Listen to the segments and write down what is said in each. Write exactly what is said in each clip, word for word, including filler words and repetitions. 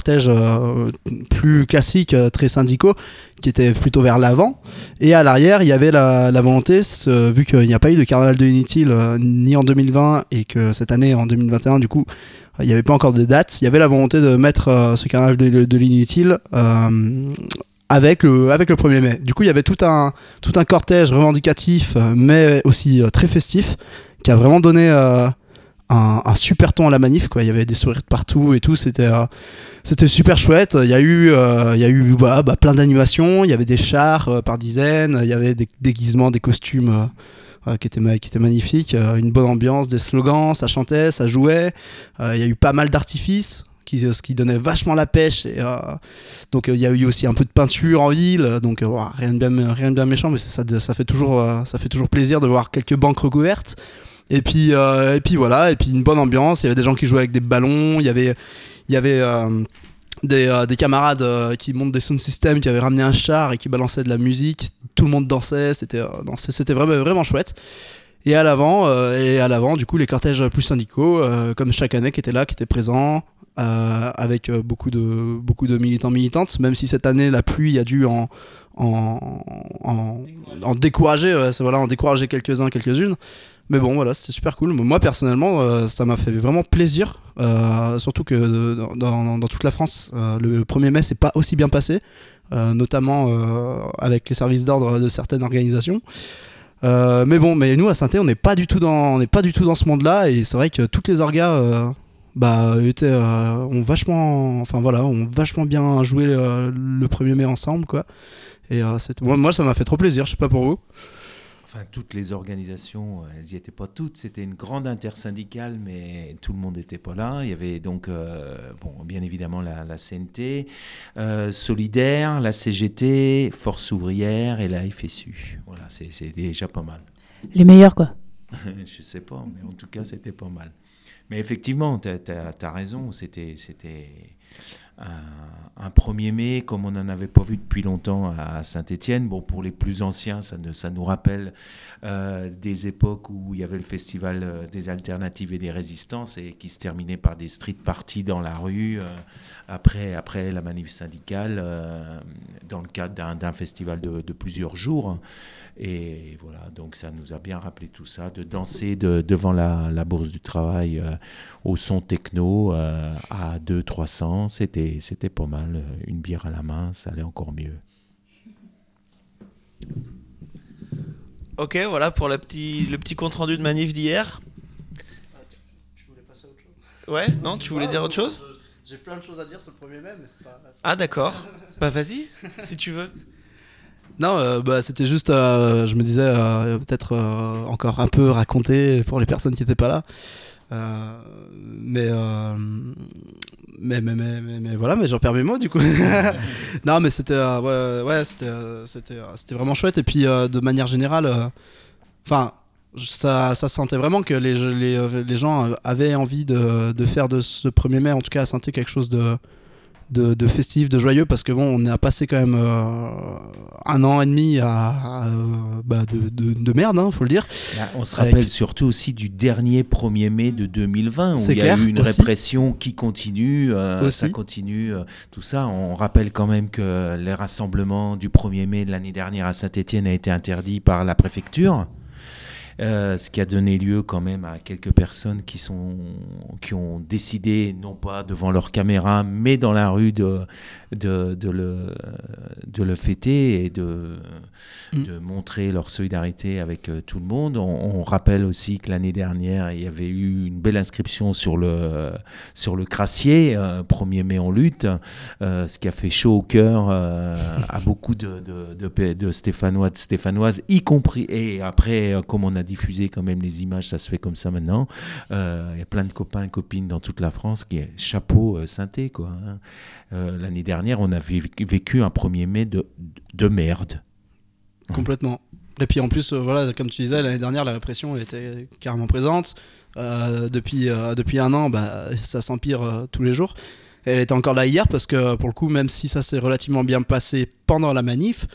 cortèges euh, plus classiques, euh, très syndicaux, qui étaient plutôt vers l'avant. Et à l'arrière, il y avait la, la volonté, ce, vu qu'il n'y a pas eu de carnaval de l'Inutile euh, ni en deux mille vingt et que cette année, en deux mille vingt et un, du coup, il n'y avait pas encore de date, il y avait la volonté de mettre euh, ce carnaval de, de l'Inutile euh, avec, le, avec le premier mai. Du coup, il y avait tout un, tout un cortège revendicatif, mais aussi euh, très festif, qui a vraiment donné euh, un, un super ton à la manif, quoi. Il y avait des sourires de partout et tout, c'était, euh, c'était super chouette. Il y a eu, euh, il y a eu bah, bah, plein d'animations, il y avait des chars euh, par dizaines, il y avait des déguisements, des costumes euh, euh, qui, étaient, qui étaient magnifiques, euh, une bonne ambiance, des slogans, ça chantait, ça jouait. Euh, il y a eu pas mal d'artifices, qui, ce qui donnait vachement la pêche. Et, euh, donc il euh, y a eu aussi un peu de peinture en ville, donc euh, wow, rien, de bien, rien de bien méchant, mais ça, ça, fait toujours, euh, ça fait toujours plaisir de voir quelques banques recouvertes. Et puis, euh, et puis voilà, et puis une bonne ambiance. Il y avait des gens qui jouaient avec des ballons, il y avait, il y avait euh, des, euh, des camarades euh, qui montent des sound systems, qui avaient ramené un char et qui balançaient de la musique. Tout le monde dansait, c'était, euh, dansait, c'était vraiment, vraiment chouette. Et à l'avant, euh, et à l'avant, du coup, les cortèges plus syndicaux, euh, comme chaque année, qui étaient là, qui étaient présents, euh, avec euh, beaucoup de, beaucoup de militants, militantes. Même si cette année, la pluie a dû en, en, en, en décourager, ouais, c'est, voilà, en décourager quelques-uns, quelques-unes. Mais bon, voilà, c'était super cool. Moi, personnellement, euh, ça m'a fait vraiment plaisir. Euh, surtout que dans, dans, dans toute la France, euh, le premier mai, c'est pas aussi bien passé, euh, notamment euh, avec les services d'ordre de certaines organisations. Euh, mais bon, mais nous à Saint-Étienne, on n'est pas du tout dans, on n'est pas du tout dans ce monde-là, et c'est vrai que toutes les orgas, euh, bah, étaient, euh, ont vachement, enfin voilà, ont vachement bien joué le, le premier mai ensemble, quoi. Et euh, c'est, moi, moi, ça m'a fait trop plaisir. Je sais pas pour vous. Enfin, toutes les organisations, elles n'y étaient pas toutes. C'était une grande intersyndicale, mais tout le monde n'était pas là. Il y avait donc, euh, bon, bien évidemment, la, la C N T, euh, Solidaire, la C G T, Force ouvrière et la F S U. Voilà, c'est, c'est déjà pas mal. Les meilleurs, quoi. Je sais pas, mais en tout cas, c'était pas mal. Mais effectivement, tu as raison, c'était... c'était... Un, un premier mai comme on n'en avait pas vu depuis longtemps à Saint-Étienne. Bon, pour les plus anciens, ça, ne, ça nous rappelle euh, des époques où il y avait le festival euh, des alternatives et des résistances et qui se terminait par des street parties dans la rue euh, après, après la manif syndicale euh, dans le cadre d'un, d'un festival de, de plusieurs jours. Et voilà, donc ça nous a bien rappelé tout ça, de danser de, devant la, la Bourse du Travail euh, au son techno euh, à deux cents trois cents, c'était, c'était pas mal. Une bière à la main, ça allait encore mieux. Ok, voilà pour la petit, le petit compte-rendu de manif d'hier. Ah, tu, tu voulais passer à autre chose ? Ouais, non, tu voulais ah, dire autre chose ? J'ai plein de choses à dire sur le premier mai, mais c'est pas... Ah d'accord, bah vas-y, si tu veux. Non, euh, bah, c'était juste, euh, je me disais, euh, peut-être euh, encore un peu raconter pour les personnes qui n'étaient pas là. Euh, mais, euh, mais, mais, mais, mais, mais voilà, mais j'en perds mes mots du coup. Non, mais c'était, euh, ouais, ouais, c'était, euh, c'était, euh, c'était vraiment chouette. Et puis, euh, de manière générale, enfin, euh, ça, ça sentait vraiment que les, les, les gens avaient envie de, de faire de ce premier mai, en tout cas à Saint-Étienne, quelque chose de. De, de festif, de joyeux, parce que bon, on a passé quand même euh, un an et demi à, à bah de, de, de merde, hein, faut le dire. Là, on se rappelle Avec... surtout aussi du dernier premier mai de deux mille vingt, où C'est il y clair, a eu une aussi. répression qui continue, euh, ça continue, euh, tout ça. On rappelle quand même que les rassemblements du premier mai de l'année dernière à Saint-Étienne a été interdit par la préfecture. Euh, ce qui a donné lieu quand même à quelques personnes qui, sont, qui ont décidé, non pas devant leur caméra, mais dans la rue, de, de, de, le, de le fêter et de, mmh. de montrer leur solidarité avec euh, tout le monde. On, on rappelle aussi que l'année dernière, il y avait eu une belle inscription sur le, sur le Crassier, euh, premier mai en lutte, euh, ce qui a fait chaud au cœur euh, à beaucoup de, de, de, de Stéphanois, de Stéphanoises, y compris, et après, comme on a diffuser quand même les images, ça se fait comme ça maintenant. Il euh, y a plein de copains et copines dans toute la France qui est chapeau euh, synthé, quoi. Hein. Euh, l'année dernière, on a vécu un premier mai de, de merde. Complètement. Et puis en plus, euh, voilà, comme tu disais, l'année dernière, la répression était carrément présente. Euh, depuis, euh, depuis un an, bah, ça s'empire euh, tous les jours. Et elle était encore là hier parce que pour le coup, même si ça s'est relativement bien passé pendant la manif,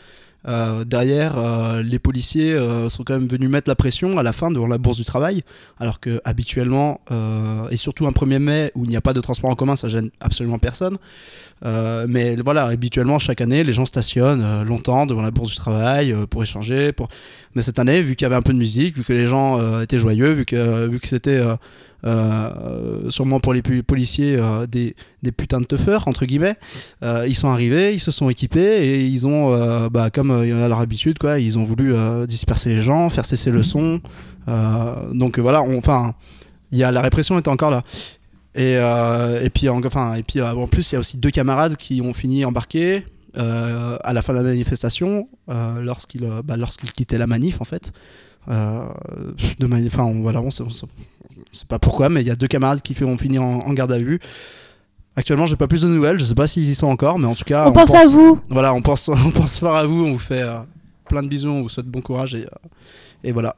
Euh, derrière, euh, les policiers euh, sont quand même venus mettre la pression à la fin devant la Bourse du Travail, alors que habituellement, euh, et surtout un premier mai où il n'y a pas de transport en commun, ça gêne absolument personne. Euh, mais voilà, habituellement chaque année, les gens stationnent euh, longtemps devant la Bourse du Travail euh, pour échanger. Pour... Mais cette année, vu qu'il y avait un peu de musique, vu que les gens euh, étaient joyeux, vu que vu que c'était euh, euh, sûrement pour les pu- policiers euh, des des putains de teufeurs entre guillemets, euh, ils sont arrivés, ils se sont équipés et ils ont, euh, bah, comme euh, à leur habitude, quoi, ils ont voulu euh, disperser les gens, faire cesser le son. Euh, donc voilà, on, enfin, il y a la répression était encore là. Et, euh, et puis, en, enfin, et puis euh, en plus, il y a aussi deux camarades qui ont fini embarqués euh, à la fin de la manifestation, euh, lorsqu'ils, euh, bah, lorsqu'ils quittaient la manif, en fait. Euh, de mani- enfin, on, voilà, on sait, on sait, on sait pas pourquoi, mais il y a deux camarades qui ont fini en, en garde à vue. Actuellement, j'ai pas plus de nouvelles, je sais pas s'ils y sont encore, mais en tout cas, on, on pense, pense à vous. Voilà, on pense, on pense fort à vous, on vous fait euh, plein de bisous, on vous souhaite bon courage et, euh, et voilà.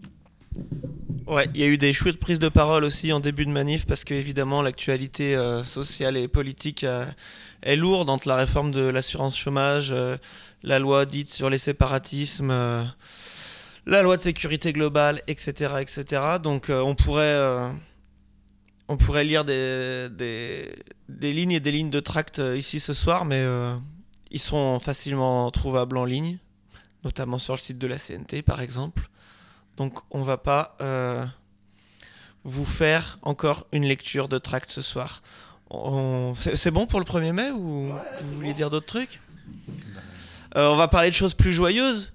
Ouais, il y a eu des chouettes prises de parole aussi en début de manif parce que évidemment l'actualité euh, sociale et politique euh, est lourde entre la réforme de l'assurance chômage, euh, la loi dite sur les séparatismes, euh, la loi de sécurité globale, et cetera, et cetera. Donc euh, on pourrait euh, on pourrait lire des, des des lignes et des lignes de tracts euh, ici ce soir, mais euh, ils sont facilement trouvables en ligne, notamment sur le site de la C N T par exemple. Donc on va pas euh, vous faire encore une lecture de tract ce soir. On... C'est, c'est bon pour le premier mai ou ouais, vous vouliez bon. dire d'autres trucs euh, On va parler de choses plus joyeuses.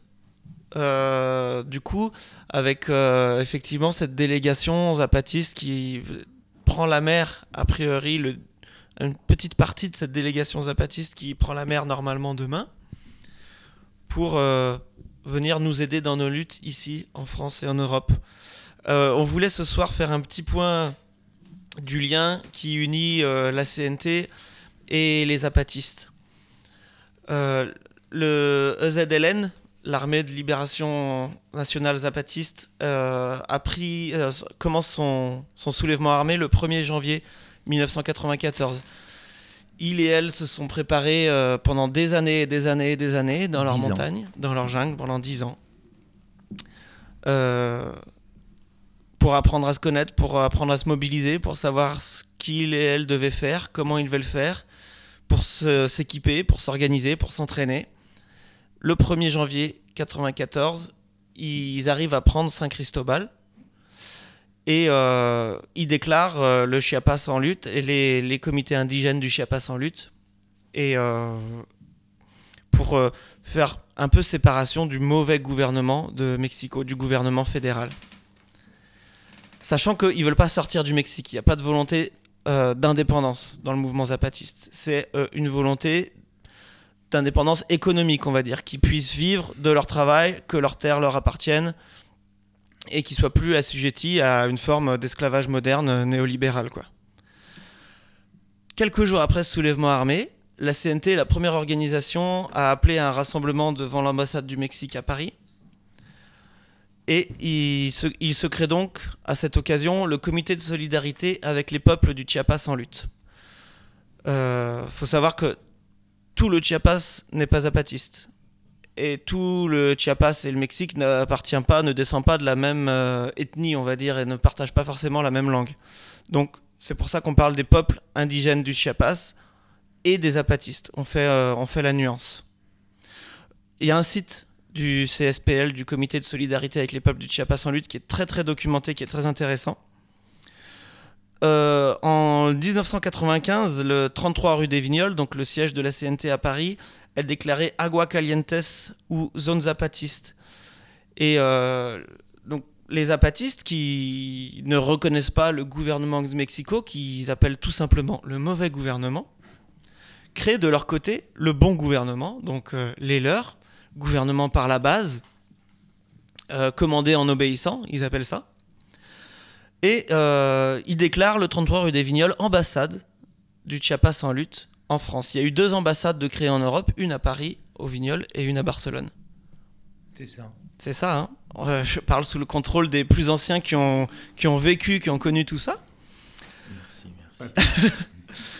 Euh, du coup, avec euh, effectivement cette délégation zapatiste qui prend la mer, a priori, le... une petite partie de cette délégation zapatiste qui prend la mer normalement demain pour... Euh, venir nous aider dans nos luttes ici en France et en Europe. Euh, on voulait ce soir faire un petit point du lien qui unit euh, la C N T et les zapatistes. Euh, le E Z L N, l'armée de libération nationale zapatiste, euh, a pris, euh, commence son, son soulèvement armé le premier janvier dix-neuf cent quatre-vingt-quatorze. Ils et elles se sont préparés euh, pendant des années et des années et des années dans leur montagne, dans leur jungle, pendant dix ans. Euh, pour apprendre à se connaître, pour apprendre à se mobiliser, pour savoir ce qu'ils et elles devaient faire, comment ils devaient le faire, pour se, s'équiper, pour s'organiser, pour s'entraîner. Le premier janvier quatre-vingt-quatorze, ils arrivent à prendre Saint-Cristobal. Et euh, il déclare euh, le Chiapas en lutte et les, les comités indigènes du Chiapas en lutte et euh, pour euh, faire un peu séparation du mauvais gouvernement de Mexico, du gouvernement fédéral. Sachant qu'ils ne veulent pas sortir du Mexique, il n'y a pas de volonté euh, d'indépendance dans le mouvement zapatiste. C'est euh, une volonté d'indépendance économique, on va dire, qu'ils puissent vivre de leur travail, que leurs terres leur appartiennent, et qui soit plus assujetti à une forme d'esclavage moderne néolibéral, quoi. Quelques jours après ce soulèvement armé, la C N T, la première organisation, a appelé à un rassemblement devant l'ambassade du Mexique à Paris. Et il se, il se crée donc, à cette occasion, le comité de solidarité avec les peuples du Chiapas en lutte. Il euh, faut savoir que tout le Chiapas n'est pas zapatiste. Et tout le Chiapas et le Mexique n'appartient pas, ne descend pas de la même euh, ethnie, on va dire, et ne partagent pas forcément la même langue. Donc, c'est pour ça qu'on parle des peuples indigènes du Chiapas et des zapatistes. On fait, euh, on fait la nuance. Il y a un site du C S P L, du Comité de solidarité avec les peuples du Chiapas en lutte, qui est très très documenté, qui est très intéressant. Euh, en dix-neuf cent quatre-vingt-quinze, le trente-trois rue des Vignoles, donc le siège de la C N T à Paris, elle déclarait Aguascalientes ou zone zapatiste. Et euh, donc les zapatistes qui ne reconnaissent pas le gouvernement de Mexico, qu'ils appellent tout simplement le mauvais gouvernement, créent de leur côté le bon gouvernement, donc euh, les leurs, gouvernement par la base, euh, commandé en obéissant, ils appellent ça. Et euh, ils déclarent le trente-trois rue des Vignoles ambassade du Chiapas en lutte en France. Il y a eu deux ambassades de créées en Europe, une à Paris, aux Vignoles, et une à Barcelone. C'est ça. C'est ça, hein. Euh, je parle sous le contrôle des plus anciens qui ont, qui ont vécu, qui ont connu tout ça. Merci, merci.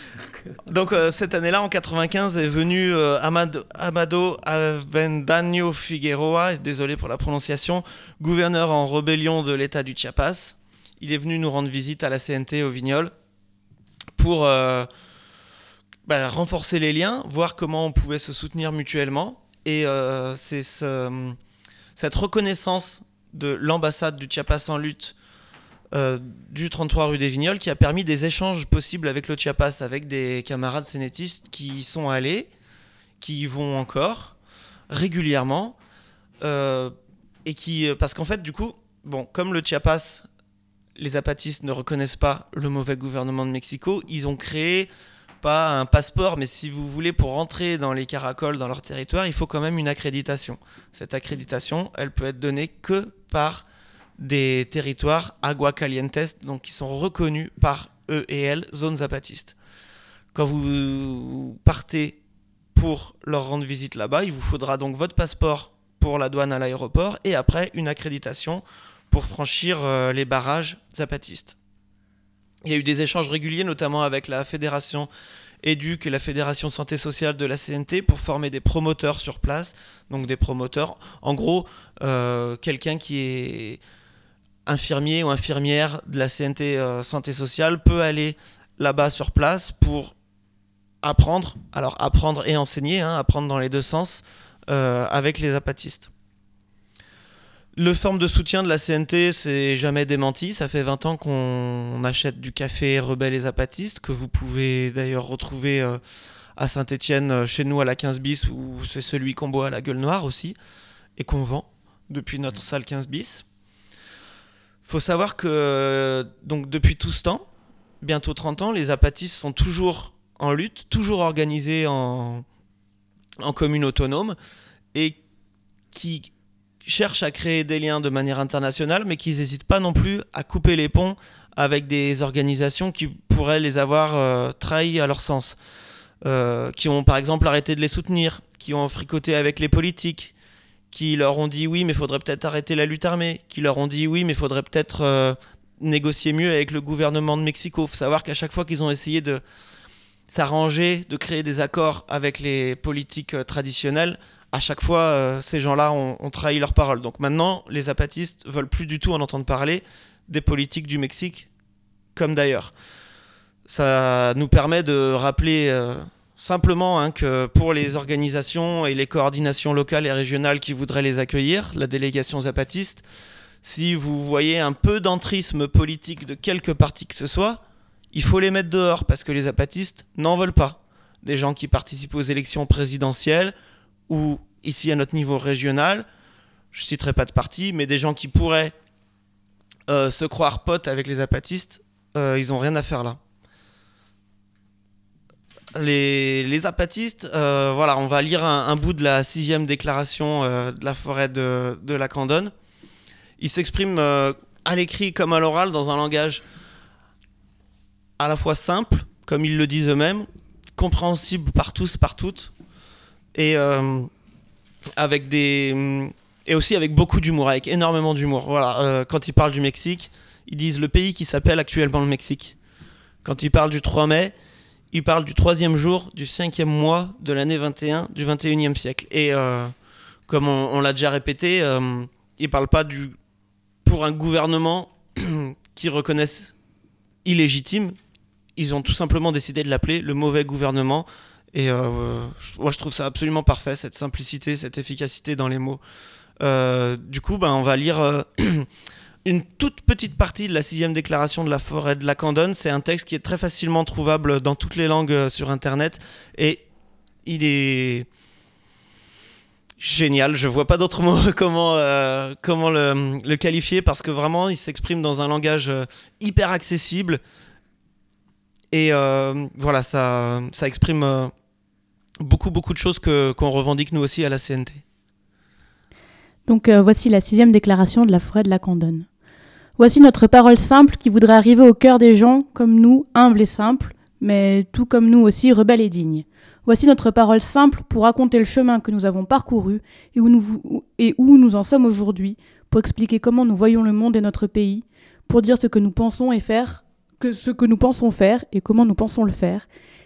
Donc euh, cette année-là, en quatre-vingt-quinze, est venu euh, Amado, Amado Avendaño Figueroa, désolé pour la prononciation, gouverneur en rébellion de l'État du Chiapas. Il est venu nous rendre visite à la C N T au Vignoles pour euh, bah, renforcer les liens, voir comment on pouvait se soutenir mutuellement. Et euh, c'est ce, cette reconnaissance de l'ambassade du Chiapas en lutte Euh, du trente-trois rue des Vignoles qui a permis des échanges possibles avec le Chiapas, avec des camarades sénétistes qui y sont allés, qui y vont encore régulièrement, euh, et qui, parce qu'en fait, du coup, bon, comme le Chiapas, les zapatistes ne reconnaissent pas le mauvais gouvernement de Mexico, ils ont créé pas un passeport, mais si vous voulez, pour rentrer dans les caracoles, dans leur territoire, il faut quand même une accréditation. Cette accréditation, elle peut être donnée que par des territoires aguacalientes, donc qui sont reconnus par eux et elles, zones zapatistes. Quand vous partez pour leur rendre visite là-bas, il vous faudra donc votre passeport pour la douane à l'aéroport et après une accréditation pour franchir euh, les barrages zapatistes. Il y a eu des échanges réguliers, notamment avec la Fédération Éduc et la Fédération Santé Sociale de la C N T pour former des promoteurs sur place. Donc des promoteurs, en gros, euh, quelqu'un qui est infirmier ou infirmière de la C N T euh, Santé Sociale peut aller là-bas sur place pour apprendre, alors apprendre et enseigner, hein, apprendre dans les deux sens, euh, avec les zapatistes. Le forme de soutien de la C N T, c'est jamais démenti. Ça fait vingt ans qu'on achète du café Rebelle et Zapatiste, que vous pouvez d'ailleurs retrouver euh, à Saint-Étienne, chez nous à la quinze bis, où c'est celui qu'on boit à la Gueule Noire aussi, et qu'on vend depuis notre salle quinze bis. Il faut savoir que donc, depuis tout ce temps, bientôt trente ans, les zapatistes sont toujours en lutte, toujours organisés en, en communes autonomes, et qui cherchent à créer des liens de manière internationale, mais qui n'hésitent pas non plus à couper les ponts avec des organisations qui pourraient les avoir euh, trahis à leur sens, euh, qui ont par exemple arrêté de les soutenir, qui ont fricoté avec les politiques, qui leur ont dit oui mais il faudrait peut-être arrêter la lutte armée, qui leur ont dit oui mais il faudrait peut-être euh, négocier mieux avec le gouvernement de Mexico. Il faut savoir qu'à chaque fois qu'ils ont essayé de s'arranger, de créer des accords avec les politiques euh, traditionnelles, à chaque fois euh, ces gens-là ont, ont trahi leur parole. Donc maintenant les zapatistes veulent plus du tout en entendre parler des politiques du Mexique comme d'ailleurs. Ça nous permet de rappeler euh, simplement hein, que pour les organisations et les coordinations locales et régionales qui voudraient les accueillir, la délégation zapatiste, si vous voyez un peu d'entrisme politique de quelque parti que ce soit, il faut les mettre dehors parce que les zapatistes n'en veulent pas. Des gens qui participent aux élections présidentielles ou ici à notre niveau régional, je ne citerai pas de parti, mais des gens qui pourraient euh, se croire potes avec les zapatistes, euh, ils n'ont rien à faire là. Les, les zapatistes, euh, voilà, on va lire un, un bout de la sixième déclaration euh, de la forêt de, de la Candonne. Ils s'expriment euh, à l'écrit comme à l'oral dans un langage à la fois simple, comme ils le disent eux-mêmes, compréhensible par tous, par toutes, et, euh, avec des, et aussi avec beaucoup d'humour, avec énormément d'humour. Voilà, euh, quand ils parlent du Mexique, ils disent le pays qui s'appelle actuellement le Mexique. Quand ils parlent du trois mai, il parle du troisième jour du cinquième mois de l'année vingt et un du vingt et unième siècle. Et euh, comme on, on l'a déjà répété, euh, il ne parle pas du, pour un gouvernement qu'ils reconnaissent illégitime. Ils ont tout simplement décidé de l'appeler le mauvais gouvernement. Et euh, moi, je trouve ça absolument parfait, cette simplicité, cette efficacité dans les mots. Euh, du coup, ben, on va lire... Euh, une toute petite partie de la sixième déclaration de la forêt de la Candonne. C'est un texte qui est très facilement trouvable dans toutes les langues sur Internet. Et il est génial. Je vois pas d'autres mots comment, euh, comment le, le qualifier parce que vraiment, il s'exprime dans un langage hyper accessible. Et euh, voilà, ça, ça exprime beaucoup, beaucoup de choses que, qu'on revendique nous aussi à la C N T. Donc euh, voici la sixième déclaration de la forêt de la Candonne. Voici notre parole simple qui voudrait arriver au cœur des gens comme nous, humbles et simples, mais tout comme nous aussi, rebelles et dignes. Voici notre parole simple pour raconter le chemin que nous avons parcouru et où nous, et où nous en sommes aujourd'hui, pour expliquer comment nous voyons le monde et notre pays, pour dire ce que nous pensons et faire, que ce que nous pensons faire et comment nous pensons le faire,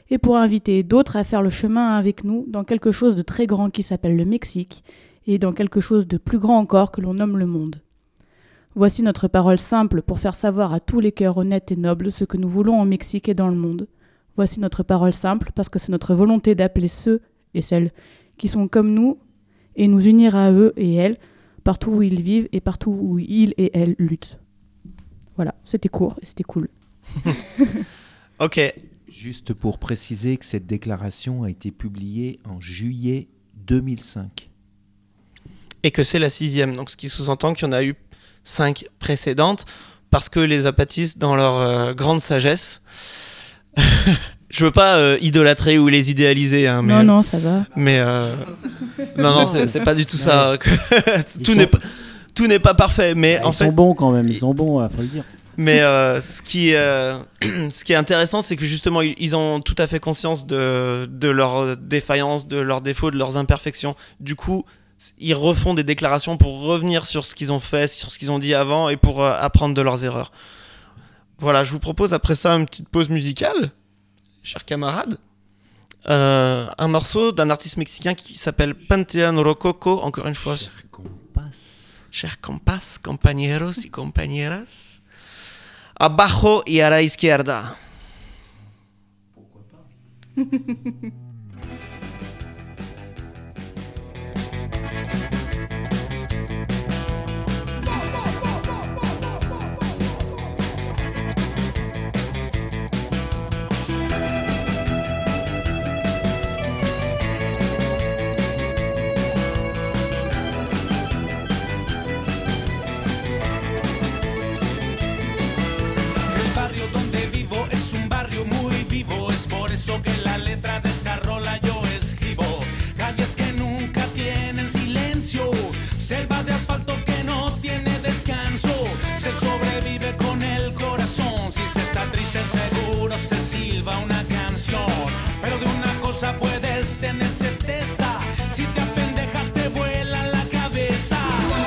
et pour inviter d'autres à faire le chemin avec nous dans quelque chose de très grand qui s'appelle le Mexique, et dans quelque chose de plus grand encore que l'on nomme le monde. Voici notre parole simple pour faire savoir à tous les cœurs honnêtes et nobles ce que nous voulons au Mexique et dans le monde. Voici notre parole simple parce que c'est notre volonté d'appeler ceux et celles qui sont comme nous et nous unir à eux et elles partout où ils vivent et partout où ils et elles luttent. Voilà, c'était court et c'était cool. Ok. Juste pour préciser que cette déclaration a été publiée en juillet deux mille cinq. Et que c'est la sixième, donc ce qui sous-entend qu'il y en a eu cinq précédentes, parce que les apatistes, dans leur euh, grande sagesse, je veux pas euh, idolâtrer ou les idéaliser, hein, mais, non, non, ça va. Mais euh, non, non, c'est, c'est pas du tout ça. tout, n'est pas, tout n'est pas parfait, mais ah, en ils fait, sont bons quand même, ils sont bons, il faut le dire. Mais euh, ce, qui, euh, ce qui est intéressant, c'est que justement, ils ont tout à fait conscience de, de leurs défaillances, de leurs défauts, de leurs imperfections. Du coup, ils refont des déclarations pour revenir sur ce qu'ils ont fait, sur ce qu'ils ont dit avant et pour euh, apprendre de leurs erreurs. Voilà, je vous propose après ça une petite pause musicale, chers camarades. Euh, un morceau d'un artiste mexicain qui s'appelle Panteón Rococó, encore une fois. Cher compas. Cher compas, compañeros y compañeras. Abajo y a la izquierda. Pourquoi pas? Que la letra de esta rola yo escribo. Calles que nunca tienen silencio, selva de asfalto que no tiene descanso. Se sobrevive con el corazón, si se está triste seguro se silba una canción. Pero de una cosa puedes tener certeza, si te apendejas te vuela la cabeza.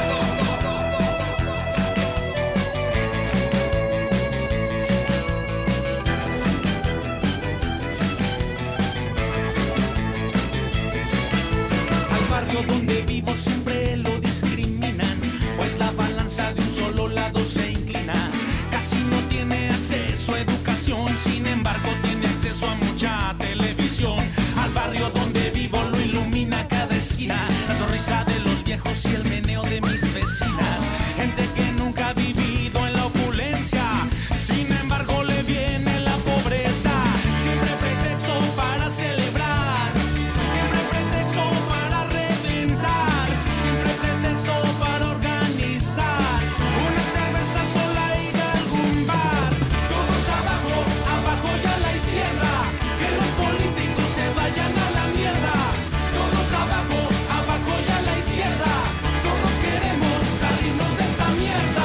Donde vivo siempre lo discriminan, pues la balanza de un solo lado se inclina. Casi no tiene acceso a educación, sin embargo tiene acceso a mucha televisión. Al barrio donde vivo lo ilumina cada esquina, la sonrisa de los viejos y el meneo de mis vecinas. Gente que nunca ha vivido en la opulencia, sin embargo le viene la pobreza. Siempre pretexto para celebrar, siempre pretexto para reventar, siempre pretexto para organizar una cerveza sola y de algún bar. Todos abajo, abajo y a la izquierda, que los políticos se vayan a la mierda. Todos abajo, abajo y a la izquierda, todos queremos salirnos de esta mierda.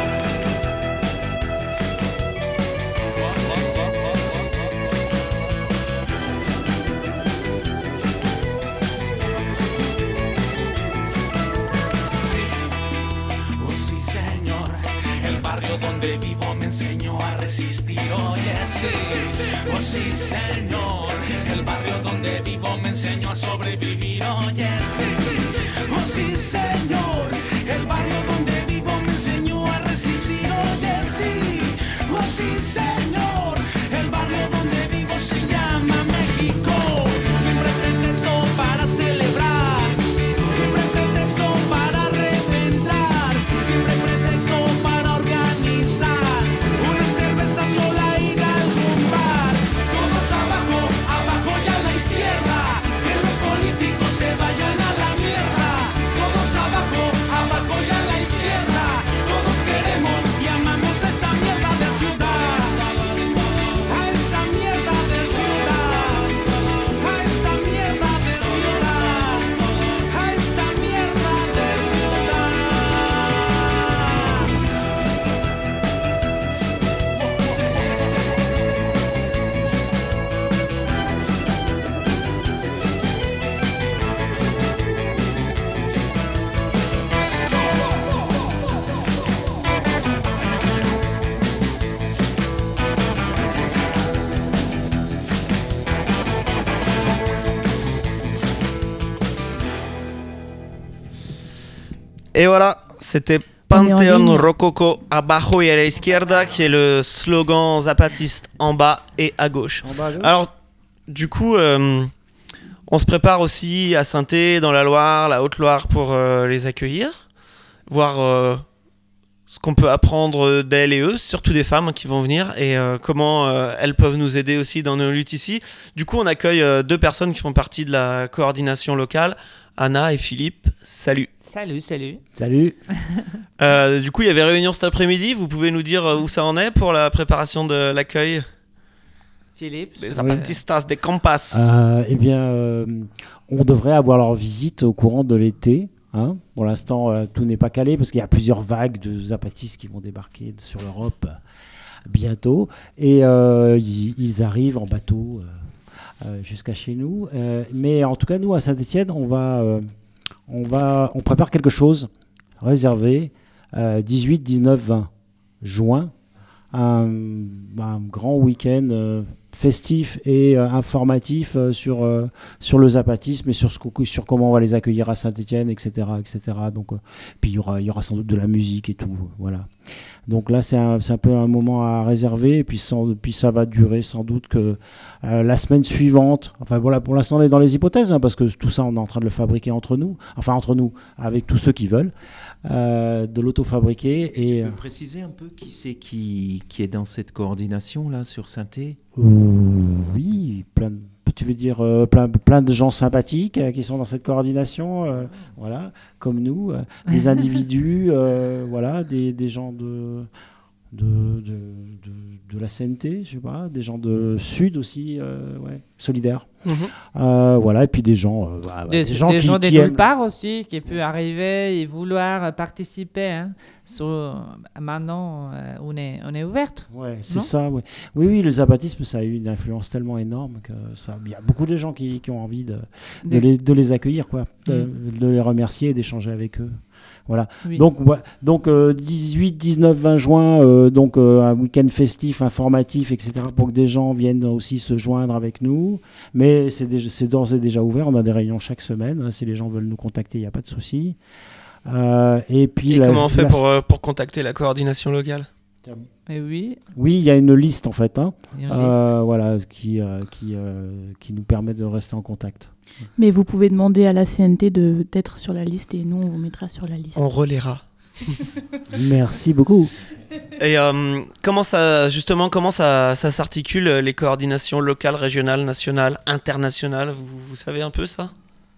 Oh sí, señor, el barrio donde vivo me enseñó a resistir, oye, sí. Oh sí, señor, el barrio donde vivo me enseñó a sobrevivir, oye, sí. Oh sí, señor, el barrio donde vivo me enseñó a resistir, oye, sí. Oh sí, señor, el barrio donde vivo se llama México. Siempre pretexto para celebrar, siempre pretexto para reventar, siempre pretexto para organizar una cerveza sola y de algún bar. Todos abajo, abajo y a la izquierda, que los políticos se vayan a la mierda. Todos abajo, Et voilà, c'était Pantheon Rococo abajo y a la izquierda, qui est le slogan zapatiste en bas et à gauche. En bas à gauche. Alors, du coup, euh, on se prépare aussi à Sainté, dans la Loire, la Haute-Loire, pour euh, les accueillir, voir euh, ce qu'on peut apprendre d'elles et eux, surtout des femmes qui vont venir, et euh, comment euh, elles peuvent nous aider aussi dans nos luttes ici. Du coup, on accueille euh, deux personnes qui font partie de la coordination locale, Anna et Philippe. Salut. Salut, salut. Salut. Euh, du coup, il y avait réunion cet après-midi. Vous pouvez nous dire où ça en est pour la préparation de l'accueil? Philippe. Les Zapatistas de Campas. Euh, eh bien, euh, on devrait avoir leur visite au courant de l'été. Hein. Pour l'instant, euh, tout n'est pas calé parce qu'il y a plusieurs vagues de zapatistes qui vont débarquer sur l'Europe euh, bientôt. Et euh, ils, ils arrivent en bateau euh, euh, jusqu'à chez nous. Euh, mais en tout cas, nous, à Saint-Étienne, on va... Euh, On, va, on prépare quelque chose réservé euh, dix-huit, dix-neuf, vingt juin, un, un grand week-end euh, festif et euh, informatif euh, sur, euh, sur le zapatisme et sur, ce, sur comment on va les accueillir à Saint-Étienne, et cetera, et cetera. Donc, euh, puis il y aura, il y aura sans doute de la musique et tout. Voilà. Donc là, c'est un, c'est un peu un moment à réserver. Et puis, sans, puis ça va durer sans doute que euh, la semaine suivante. Enfin voilà, pour l'instant, on est dans les hypothèses, hein, parce que tout ça, on est en train de le fabriquer entre nous. Enfin, entre nous, avec tous ceux qui veulent, euh, de l'auto-fabriquer. Et, tu peux préciser un peu qui c'est qui, qui est dans cette coordination-là sur Sainté? euh, Oui, plein de... Tu veux dire euh, plein, plein de gens sympathiques euh, qui sont dans cette coordination, euh, voilà, comme nous, euh, des individus, euh, voilà, des, des gens de, de, de, de, de la C N T, je sais pas, des gens de Sud aussi, euh, ouais, solidaires. Mm-hmm. Euh, voilà, et puis des gens, euh, bah, des, des gens des qui, gens de qui nulle aiment... part aussi, qui peuvent arriver et vouloir participer. Hein, sur, maintenant, euh, on est, on est ouverte. Ouais, c'est non ça. Ouais. Oui, oui, le zapatisme, ça a eu une influence tellement énorme que ça, il y a beaucoup de gens qui, qui ont envie de, de, de, les, de les accueillir, quoi, de, mmh. de les remercier et d'échanger avec eux. Voilà. Oui. Donc, ouais, donc euh, dix-huit, dix-neuf, vingt juin, euh, donc euh, un week-end festif, informatif, et cetera, pour que des gens viennent aussi se joindre avec nous. Mais c'est, déjà, c'est d'ores et déjà ouvert. On a des réunions chaque semaine. Hein, si les gens veulent nous contacter, il n'y a pas de souci. Euh, et puis, et la, comment on fait la... pour, euh, pour contacter la coordination locale? Et oui. Oui, il y a une liste en fait, hein, une euh, liste. voilà, qui, euh, qui, euh, qui nous permet de rester en contact. Mais vous pouvez demander à la C N T de, d'être sur la liste et nous on vous mettra sur la liste. On relaiera. Merci beaucoup. Et euh, comment ça, justement, comment ça, ça s'articule, les coordinations locales, régionales, nationales, internationales? Vous, vous savez un peu ça?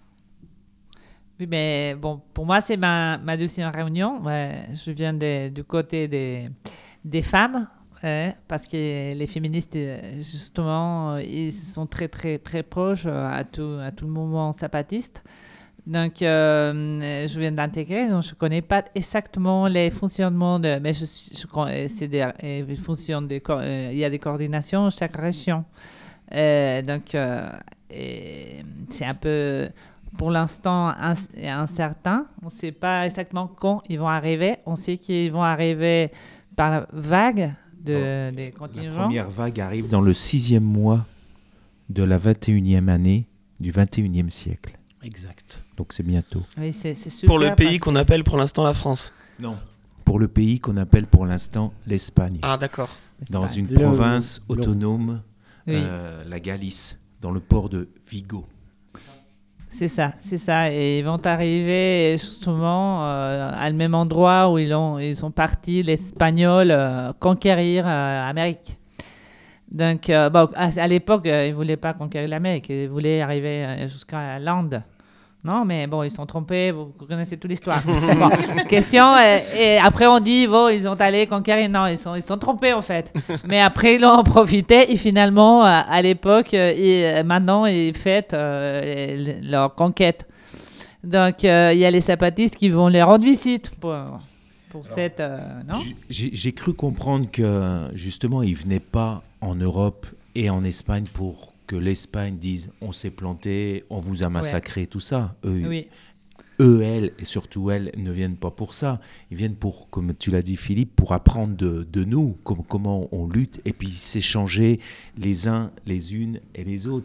Oui, mais bon, pour moi, c'est ma, ma deuxième réunion. Ouais, je viens de, du côté des, des femmes, ouais, parce que les féministes, justement, ils sont très, très, très proches à tout, à tout le mouvement zapatiste. Donc, euh, je viens d'intégrer, donc je ne connais pas exactement les fonctionnements, de, mais je, je, c'est des, il, fonctionne des, il y a des coordinations dans chaque région. Euh, donc, euh, c'est un peu... Pour l'instant, incertain. On ne sait pas exactement quand ils vont arriver. On sait qu'ils vont arriver par la vague de, oh, des contingents. La première vague arrive dans le sixième mois de la vingt et unième année du vingt et unième siècle. Exact. Donc c'est bientôt. Oui, c'est, c'est super. Pour le pays qu'on appelle pour l'instant la France? Non. Pour le pays qu'on appelle pour l'instant l'Espagne. Ah, d'accord. Dans l'Espagne. une province le, le... autonome, oui. euh, la Galice, dans le port de Vigo. C'est ça, c'est ça. Et ils vont arriver justement euh, à le même endroit où ils, ont, ils sont partis, les Espagnols, euh, conquérir l'Amérique. Euh, Donc, euh, bon, à, à l'époque, euh, ils ne voulaient pas conquérir l'Amérique, ils voulaient arriver euh, jusqu'à l'Inde. Non, mais bon, ils sont trompés, vous connaissez toute l'histoire. Bon, question, et, et après on dit, bon, ils ont allé conquérir. Non, ils sont, ils sont trompés en fait. Mais après, ils en ont profité et finalement, à, à l'époque, et maintenant, ils fêtent euh, leur conquête. Donc, il euh, y a les zapatistes qui vont les rendre visite pour, pour Alors, cette... Euh, non j'ai, j'ai cru comprendre que, justement, ils ne venaient pas en Europe et en Espagne pour... que l'Espagne dise on s'est planté, on vous a massacré, ouais. Tout ça. Eux, oui. eux, elles, et surtout elles, ne viennent pas pour ça. Ils viennent pour, comme tu l'as dit Philippe, pour apprendre de, de nous, comme, comment on lutte, et puis s'échanger les uns, les unes et les autres.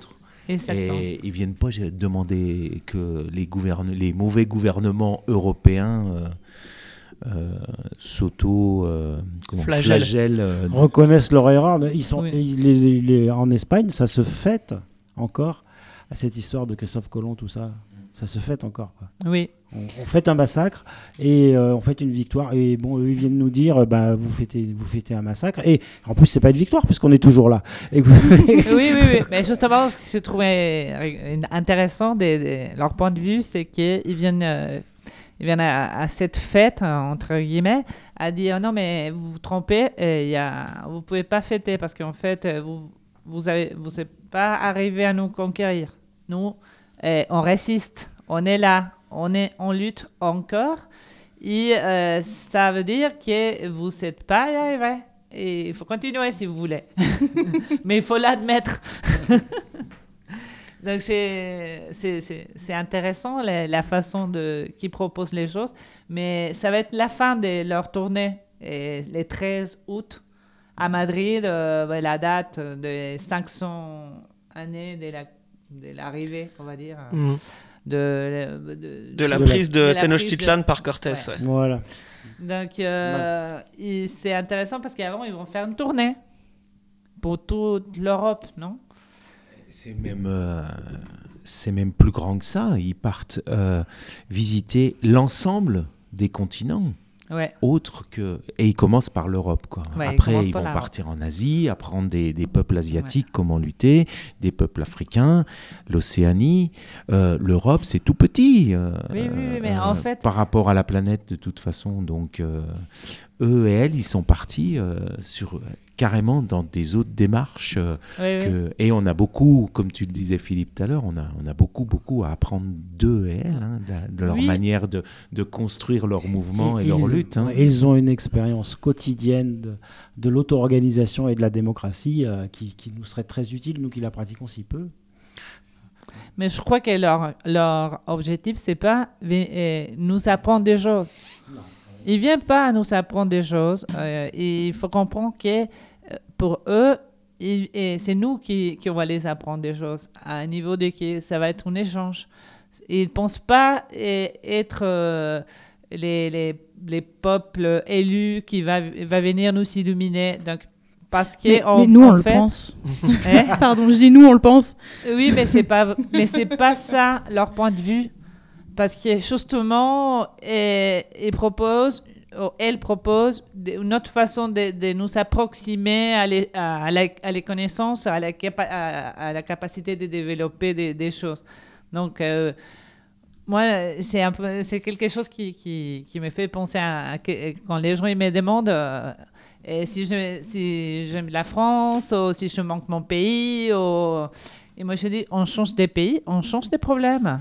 Exactement. Et ils ne viennent pas demander que les, gouverne- les mauvais gouvernements européens euh, euh, s'auto euh, flagellent, flagellent euh, reconnaissent leur erreur. Ils sont, Oui. ils- les- les- en Espagne, ça se fête encore, à cette histoire de Christophe Colomb, tout ça. Ça se fête encore, quoi. Oui. On, on fête un massacre et euh, on fête une victoire. Et bon, eux, ils viennent nous dire, euh, bah, vous fêtez, vous fêtez un massacre. Et en plus, c'est pas une victoire puisqu'on est toujours là. Et que vous... oui, oui, oui. Mais justement, ce que je trouvais intéressant de, de leur point de vue, c'est qu'ils viennent, euh, ils viennent à, à cette fête, entre guillemets, à dire non, mais vous vous trompez, et y a, vous pouvez pas fêter parce qu'en fait, vous vous avez, vous n'êtes pas arrivé à nous conquérir. Nous, eh, on résiste, on est là, on, est, on lutte encore. Et euh, ça veut dire que vous n'êtes pas arrivé. Et il faut continuer si vous voulez. Mais il faut l'admettre. Donc c'est, c'est, c'est, c'est intéressant la, la façon de, qu'ils proposent les choses. Mais ça va être la fin de leur tournée. Et les treize août à Madrid, euh, la date de cinq cents années de, la, de l'arrivée, on va dire. Mmh. De, de, de la de prise la, de, de Tenochtitlan de... par Cortés. Ouais. Ouais. Voilà. Donc, euh, et c'est intéressant parce qu'avant, ils vont faire une tournée pour toute l'Europe, non? C'est même, euh, c'est même plus grand que ça. Ils partent euh, visiter l'ensemble des continents. Ouais. Autre que... Et ils commencent par l'Europe, quoi. Ouais, Après, ils ils vont par partir en Asie, apprendre des, des peuples asiatiques, ouais. comment lutter, des peuples africains, l'Océanie. Euh, L'Europe, c'est tout petit. Euh, oui, oui, oui, mais euh, en fait... Par rapport à la planète, de toute façon. Donc, euh, eux et elles, ils sont partis euh, sur, carrément dans des autres démarches. Euh, oui, que, oui. Et on a beaucoup, comme tu le disais, Philippe, tout à l'heure, on a, on a beaucoup, beaucoup à apprendre d'eux et elles, hein, de, de leur oui. manière de, de construire leur mouvement et, et, et leur ils, lutte. Hein. Ils ont une expérience quotidienne de, de l'auto-organisation et de la démocratie euh, qui, qui nous serait très utile, nous qui la pratiquons si peu. Mais je crois que leur, leur objectif, c'est pas euh, nous apprendre des choses. Non. Ils ne viennent pas à nous apprendre des choses. Euh, et il faut comprendre que pour eux, il, et c'est nous qui, qui on va les apprendre des choses. À un niveau de que ça va être un échange. Ils ne pensent pas être euh, les, les, les peuples élus qui va, va venir nous illuminer. Donc, parce que mais, on, mais nous, on, on le fait... pense. Eh Pardon, je dis nous, on le pense. Oui, mais ce n'est pas, mais c'est pas ça leur point de vue. Parce que justement, ils proposent, elle propose une autre façon de, de nous approximer à les, à, la, à les connaissances, à la, capa- à, à la capacité de développer des, des choses. Donc, euh, moi, c'est, un peu, c'est quelque chose qui, qui, qui me fait penser à, à quand les gens ils me demandent euh, et si, je, si j'aime la France ou si je manque mon pays. Ou... Et moi, je dis, on change des pays, on change des problèmes.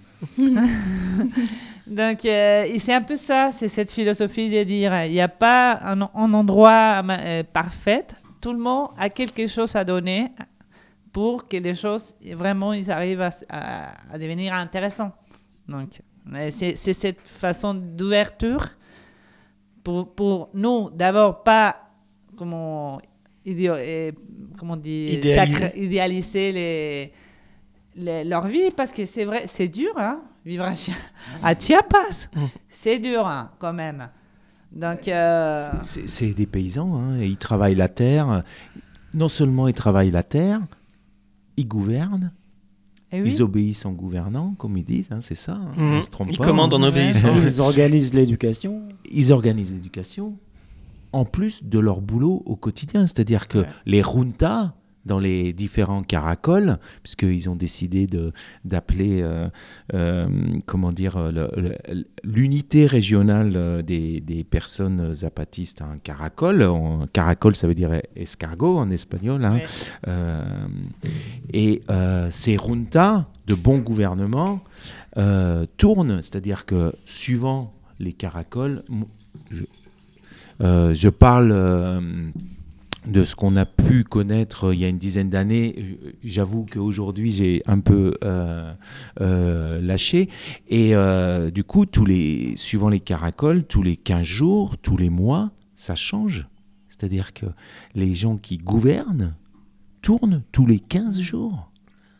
Donc, euh, c'est un peu ça, c'est cette philosophie de dire il n'y a pas un, un endroit euh, parfait, tout le monde a quelque chose à donner pour que les choses vraiment ils arrivent à, à, à devenir intéressantes. Donc, c'est, c'est cette façon d'ouverture pour, pour nous, d'abord, pas comment, idéo, euh, comment on dit, idéaliser, sacré, idéaliser les. Les, leur vie, parce que c'est vrai, c'est dur, hein, vivre à, à Chiapas, c'est dur, hein, quand même. Donc, euh... c'est, c'est, c'est des paysans, hein, et ils travaillent la terre. Non seulement ils travaillent la terre, ils gouvernent, et oui. ils obéissent en gouvernant, comme ils disent, hein, c'est ça. Hein, mmh. on se trompe ils pas, commandent hein. en obéissant. Ils organisent l'éducation. Ils organisent l'éducation, en plus de leur boulot au quotidien. C'est-à-dire que ouais. les juntas, dans les différents caracoles, puisqu'ils ont décidé de, d'appeler euh, euh, comment dire, le, le, l'unité régionale des, des personnes zapatistes un caracol. En, caracol, ça veut dire escargot en espagnol. Hein. Ouais. Euh, et euh, ces juntas de bon gouvernement euh, tournent, c'est-à-dire que suivant les caracoles, je, euh, je parle... Euh, de ce qu'on a pu connaître il y a une dizaine d'années. J'avoue qu'aujourd'hui, j'ai un peu euh, euh, lâché. Et euh, du coup, tous les, suivant les caracoles, tous les quinze jours, tous les mois, ça change. C'est-à-dire que les gens qui gouvernent tournent tous les quinze jours.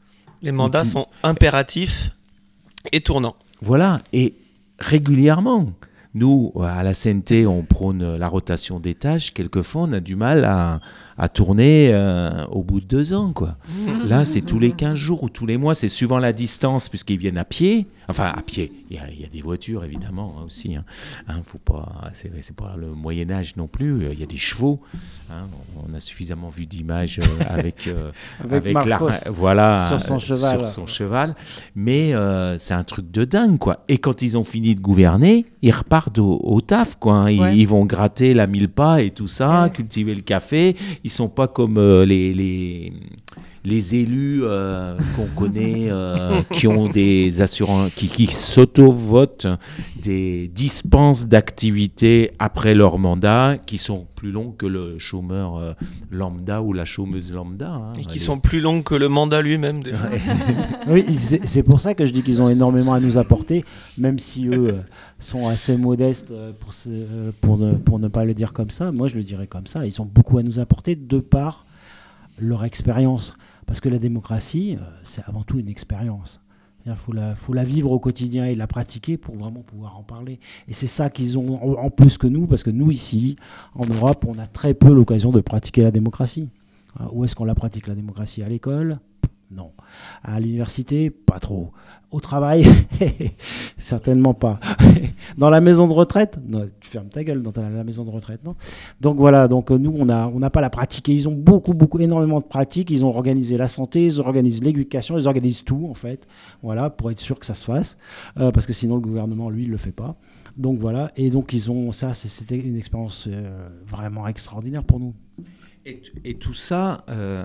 Les mandats tu... sont impératifs et tournants. Voilà, et régulièrement. Nous, à la C N T, on prône la rotation des tâches. Quelquefois, on a du mal à, à tourner euh, au bout de deux ans, quoi. Là, c'est tous les quinze jours ou tous les mois. C'est suivant la distance, puisqu'ils viennent à pied. Enfin, à pied. Il y a, il y a des voitures, évidemment, hein, aussi. Hein. Hein, faut pas, c'est, c'est pas le Moyen-Âge non plus. Il y a des chevaux. Hein. On a suffisamment vu d'images euh, avec, euh, avec, avec Marcos, voilà, sur son cheval. Sur son cheval. Mais euh, c'est un truc de dingue, quoi. Et quand ils ont fini de gouverner, ils repartent au, au taf, quoi. Hein. Ils, ouais. ils vont gratter la milpa et tout ça, ouais. cultiver le café. Ils sont pas comme euh, les, les, les élus euh, qu'on connaît, euh, qui ont des assurances, qui, qui s'auto-votent des dispenses d'activité après leur mandat, qui sont plus longs que le chômeur euh, lambda ou la chômeuse lambda. Hein. Et qui les... sont plus longs que le mandat lui-même. Déjà. Ouais. Oui, c'est, c'est pour ça que je dis qu'ils ont énormément à nous apporter, même si eux euh, sont assez modestes pour, se, pour, ne, pour ne pas le dire comme ça. Moi, je le dirais comme ça. Ils ont beaucoup à nous apporter de par leur expérience. Parce que la démocratie, euh, c'est avant tout une expérience. Il faut la, faut la vivre au quotidien et la pratiquer pour vraiment pouvoir en parler. Et c'est ça qu'ils ont en, en plus que nous, parce que nous, ici, en Europe, on a très peu l'occasion de pratiquer la démocratie. Euh, où est-ce qu'on la pratique, la démocratie ? À l'école ? Non. À l'université ? Pas trop. Au travail ? Certainement pas. Dans la maison de retraite ? Non, tu fermes ta gueule dans ta, la maison de retraite, non ? Donc voilà, donc euh, nous, on n'a on n'a pas la pratique. Et ils ont beaucoup, beaucoup, énormément de pratiques. Ils ont organisé la santé, ils organisent l'éducation, ils organisent tout, en fait. Voilà, pour être sûr que ça se fasse. Euh, parce que sinon, le gouvernement, lui, il ne le fait pas. Donc voilà, et donc ils ont ça, c'est, c'était une expérience euh, vraiment extraordinaire pour nous. Et, et tout ça euh,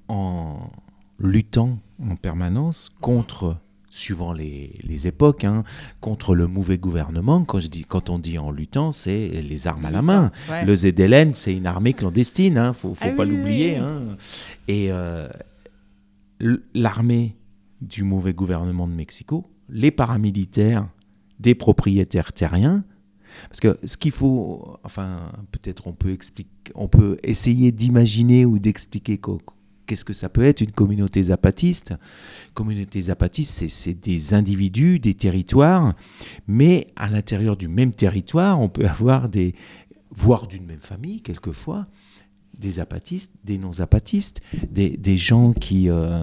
en luttant en permanence contre, suivant les, les époques, hein, contre le mauvais gouvernement. Quand, je dis, quand on dit en luttant, c'est les armes à la main. Ouais. Le Z L N, c'est une armée clandestine, il hein, ne faut, faut ah pas oui, l'oublier. Oui. Hein. Et euh, l'armée du mauvais gouvernement de Mexico, les paramilitaires des propriétaires terriens, parce que ce qu'il faut, enfin, peut-être on peut expliquer, on peut essayer d'imaginer ou d'expliquer quoi, qu'est-ce que ça peut être une communauté zapatiste. Communauté zapatiste, c'est, c'est des individus, des territoires, mais à l'intérieur du même territoire, on peut avoir des, voire d'une même famille, quelquefois, des zapatistes, des non-zapatistes, des, des gens qui, euh,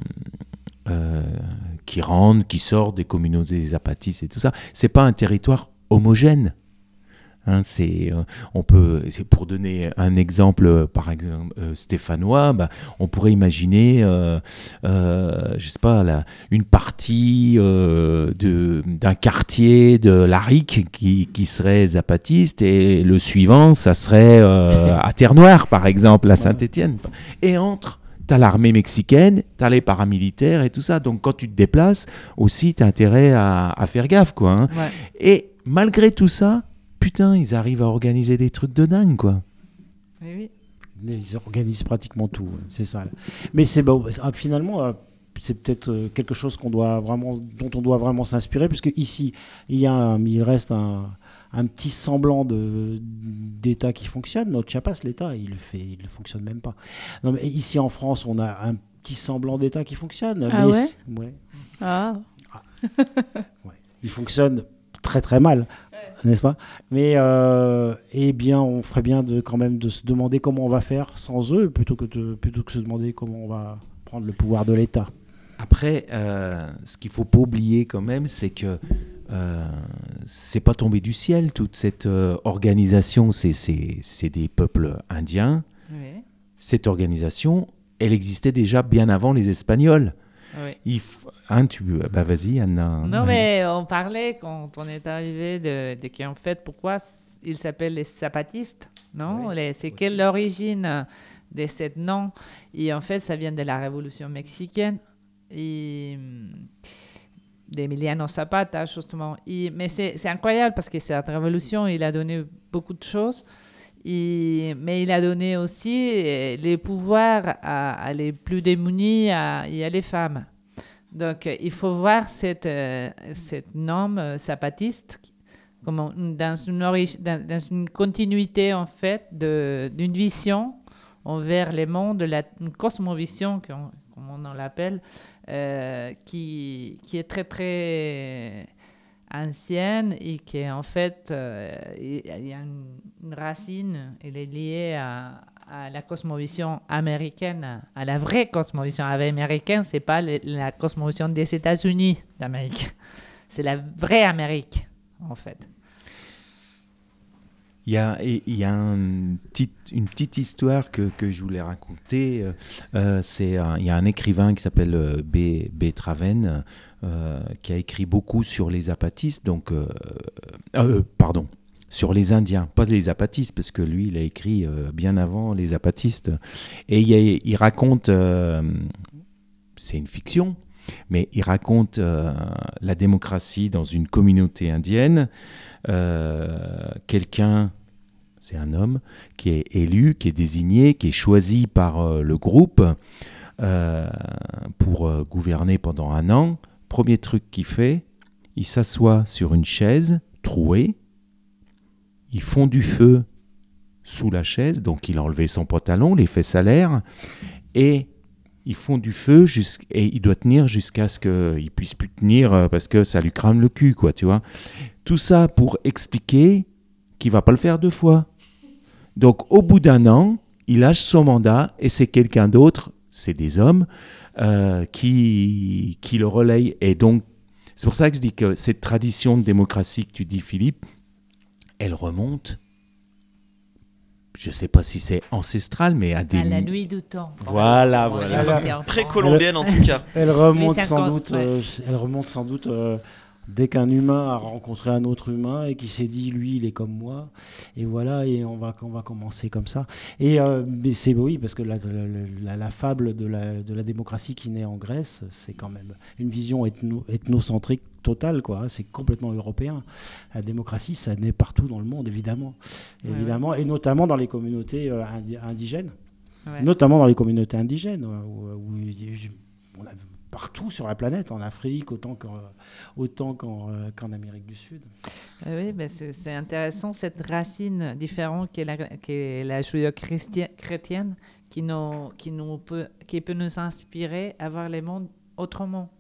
euh, qui rentrent, qui sortent des communautés zapatistes et tout ça. C'est pas un territoire homogène. Hein, c'est, euh, on peut, c'est pour donner un exemple, par exemple euh, stéphanois, bah, on pourrait imaginer, euh, euh, je sais pas, la, une partie euh, de, d'un quartier de l'Aric qui, qui serait zapatiste et le suivant, ça serait euh, à Terre-Noire, par exemple, à Saint-Étienne. Et entre, t'as l'armée mexicaine, t'as les paramilitaires et tout ça. Donc quand tu te déplaces aussi, t'as intérêt à, à faire gaffe, quoi. Hein. Ouais. Et malgré tout ça, putain, ils arrivent à organiser des trucs de dingue, quoi. Oui, oui. Ils organisent pratiquement tout, c'est ça. Mais c'est bon, finalement, c'est peut-être quelque chose qu'on doit vraiment, dont on doit vraiment s'inspirer, puisque ici, il y a, un, il reste un, un petit semblant de d'État qui fonctionne. Notre Chiapas, l'État, il le fait, il ne fonctionne même pas. Non, mais ici en France, on a un petit semblant d'État qui fonctionne. Ah mais ouais. Ouais. Ah. ah. Ouais. Il fonctionne très très mal. N'est-ce pas ? Mais euh, eh bien, on ferait bien de, quand même de se demander comment on va faire sans eux, plutôt que de plutôt que se demander comment on va prendre le pouvoir de l'État. Après, euh, ce qu'il faut pas oublier quand même, c'est que euh, c'est pas tombé du ciel toute cette euh, organisation. C'est, c'est c'est des peuples indiens. Oui. Cette organisation, elle existait déjà bien avant les Espagnols. Oui. Il faut, hein, tu, bah vas-y, Anna. Non, mais on parlait quand on est arrivé de, de qu'en fait, pourquoi ils s'appellent les zapatistes, non ? Oui, les, c'est aussi. Quelle l'origine de ce nom ? Et en fait, ça vient de la Révolution mexicaine et d'Emiliano Zapata, justement. Et, mais c'est, c'est incroyable parce que cette révolution, il a donné beaucoup de choses. Et, mais il a donné aussi les pouvoirs à, à les plus démunis à, et à les femmes. Donc, il faut voir cette, euh, cette norme euh, zapatiste comme on, dans, une origi- dans, dans une continuité, en fait, de, d'une vision envers les mondes, la, une cosmovision, comme on l'appelle, euh, qui, qui est très, très ancienne et qui, en fait, euh, il y a une, une racine, elle est liée à, à la cosmovision américaine, à la vraie cosmovision américaine. Ce n'est pas le, la cosmovision des États-Unis d'Amérique. C'est la vraie Amérique, en fait. Il y a, il y a un petit, une petite histoire que, que je voulais raconter. Euh, c'est un, il y a un écrivain qui s'appelle B. B. Traven euh, qui a écrit beaucoup sur les zapatistes, donc, euh, euh, pardon, sur les Indiens, pas les zapatistes, parce que lui, il a écrit euh, bien avant les zapatistes. Et il, a, il raconte, euh, c'est une fiction, mais il raconte euh, la démocratie dans une communauté indienne. Euh, quelqu'un, c'est un homme, qui est élu, qui est désigné, qui est choisi par euh, le groupe euh, pour euh, gouverner pendant un an. Premier truc qu'il fait, il s'assoit sur une chaise trouée, il fond du feu sous la chaise, donc il a enlevé son pantalon, les fesses à l'air, et il fond du feu et il doit tenir jusqu'à ce qu'il ne puisse plus tenir parce que ça lui crame le cul, quoi, tu vois. Tout ça pour expliquer qu'il ne va pas le faire deux fois. Donc, au bout d'un an, il lâche son mandat et c'est quelqu'un d'autre, c'est des hommes, euh, qui, qui le relayent. Et donc, c'est pour ça que je dis que cette tradition de démocratie que tu dis, Philippe, elle remonte. Je ne sais pas si c'est ancestral, mais à des... À la nuit du temps. Voilà, voilà. voilà. Précolombienne, en tout cas. Elle remonte sans cinquante, doute... ouais. Euh, elle remonte sans doute... Euh, dès qu'un humain a rencontré un autre humain et qui s'est dit, lui, il est comme moi, et voilà, et on va, on va commencer comme ça. Et euh, mais c'est oui, parce que la, la, la, la fable de la, de la démocratie qui naît en Grèce, c'est quand même une vision ethno, ethnocentrique totale, quoi. C'est complètement européen. La démocratie, ça naît partout dans le monde, évidemment, Ouais, évidemment, ouais. et notamment dans les communautés euh, indi- indigènes, Ouais. notamment dans les communautés indigènes, où, où, où on a partout sur la planète, en Afrique, autant qu'en, autant qu'en, euh, qu'en Amérique du Sud. Euh, oui, ben c'est, c'est intéressant, cette racine différente qu'est la, qu'est la judéo-chrétienne qui, nous, qui, nous peut, qui peut nous inspirer à voir le monde autrement.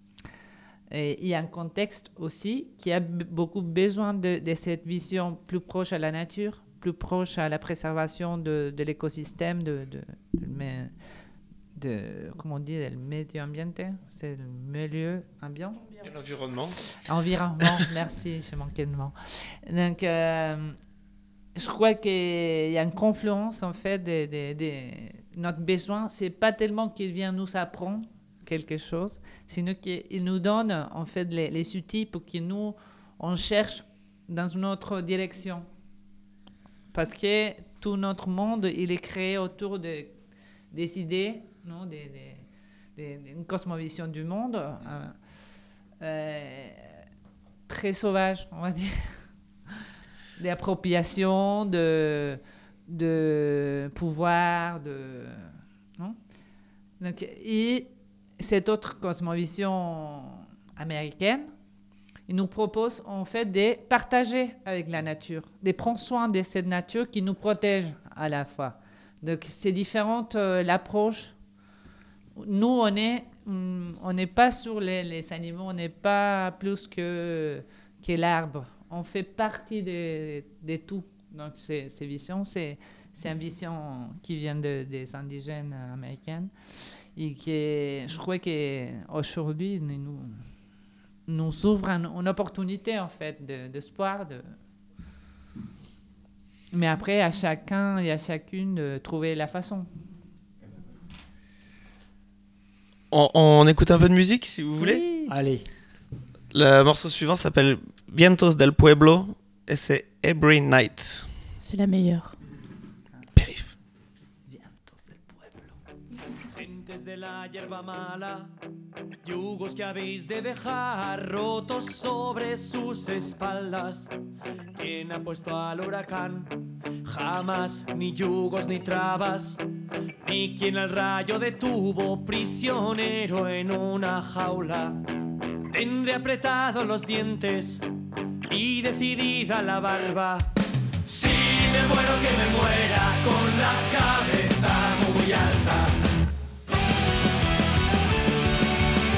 Et il y a un contexte aussi qui a b- beaucoup besoin de, de cette vision plus proche à la nature, plus proche à la préservation de, de l'écosystème, de, de, de, de de, comment on dit, le medio ambiente, c'est le milieu ambiant. L'environnement. Environnement, merci, j'ai manqué de mot. Donc, euh, je crois qu'il y a une confluence, en fait, de, de, de notre besoin. C'est pas tellement qu'il vient nous apprendre quelque chose, sinon qu'il nous donne, en fait, les, les outils pour que nous, on cherche dans une autre direction. Parce que tout notre monde, il est créé autour de, des idées, non, des, des, des, une cosmovision du monde euh, euh, très sauvage, on va dire, d'appropriation, de, de pouvoir, de, non? Donc, et cette autre cosmovision américaine, il nous propose en fait de partager avec la nature, de prendre soin de cette nature qui nous protège à la fois. Donc, c'est différent euh, l'approche. Nous, on n'est on n'est pas sur les, les animaux, on n'est pas plus que, que l'arbre. On fait partie de, de tout. Donc, ces, ces visions, c'est, c'est une vision qui vient de, des indigènes américaines. Et qui, je crois qu'aujourd'hui, nous, nous ouvre une, une opportunité, en fait, de, d'espoir. De... Mais après, à chacun et à chacune de trouver la façon. On, on écoute un peu de musique, si vous voulez. Oui. Allez. Le morceau suivant s'appelle Vientos del Pueblo et c'est Every Night. C'est la meilleure. Périph. Vientos del pueblo. Gentes de la hierba mala, yugos que habéis de dejar rotos sobre sus espaldas. ¿Quién ha puesto al huracán? Jamás, ni yugos ni trabas, ni quien al rayo detuvo prisionero en una jaula. Tendré apretados los dientes y decidida la barba. Si me muero que me muera con la cabeza muy alta.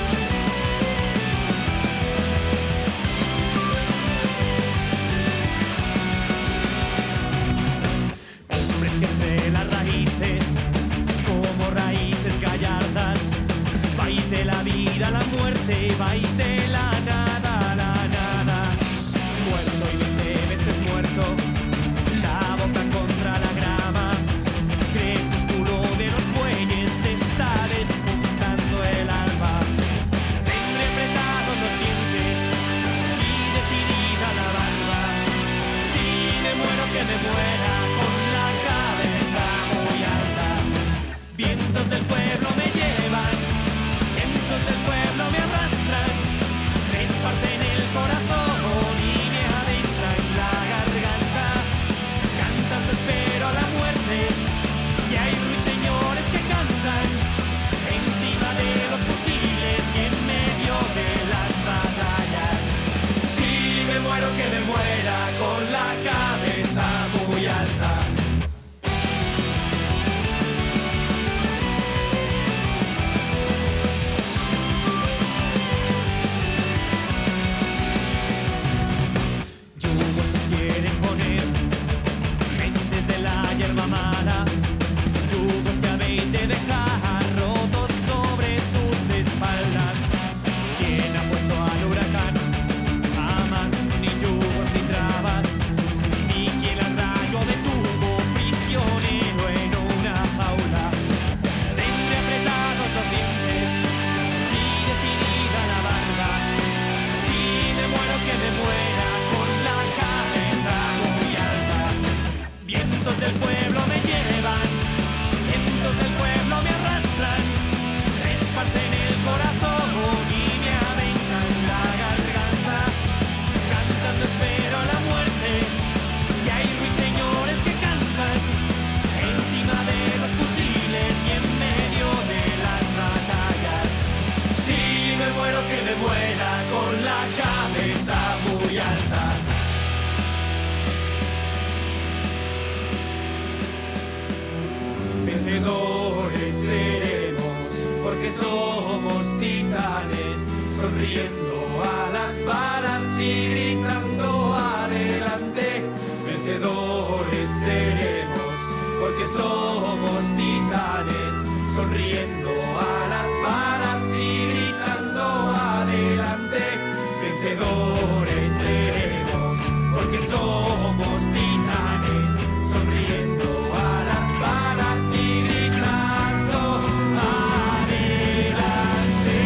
somos titanes, sonriendo a las balas y gritando adelante, vencedores seremos, porque somos titanes, sonriendo a las balas y gritando adelante, vencedores seremos, porque somos titanes, sonriendo a las balas y gritando adelante.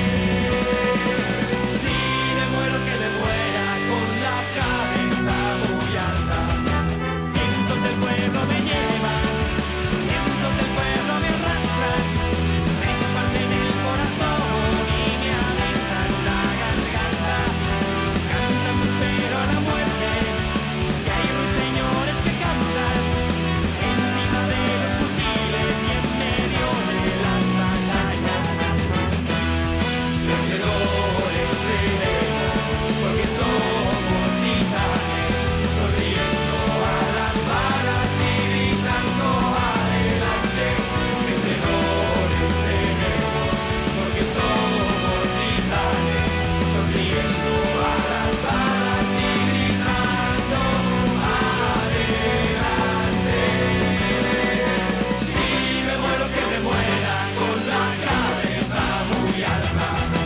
Si me muero que me muera con la cabeza muy alta, vientos del pueblo me llevan, vientos del pueblo me arrastran, me esparcen el corazón y me aventan la garganta, cantando espero a la muerte, que hay ruiseñores que cantan encima de los fusiles y en medio de las batallas. Vencedores seremos, porque somos titanes, sonriendo a las balas y gritando adelante. Vencedores seremos, porque somos titanes, sonriendo a las balas y gritando adelante. Si me muero que me muera con la cabeza muy alta.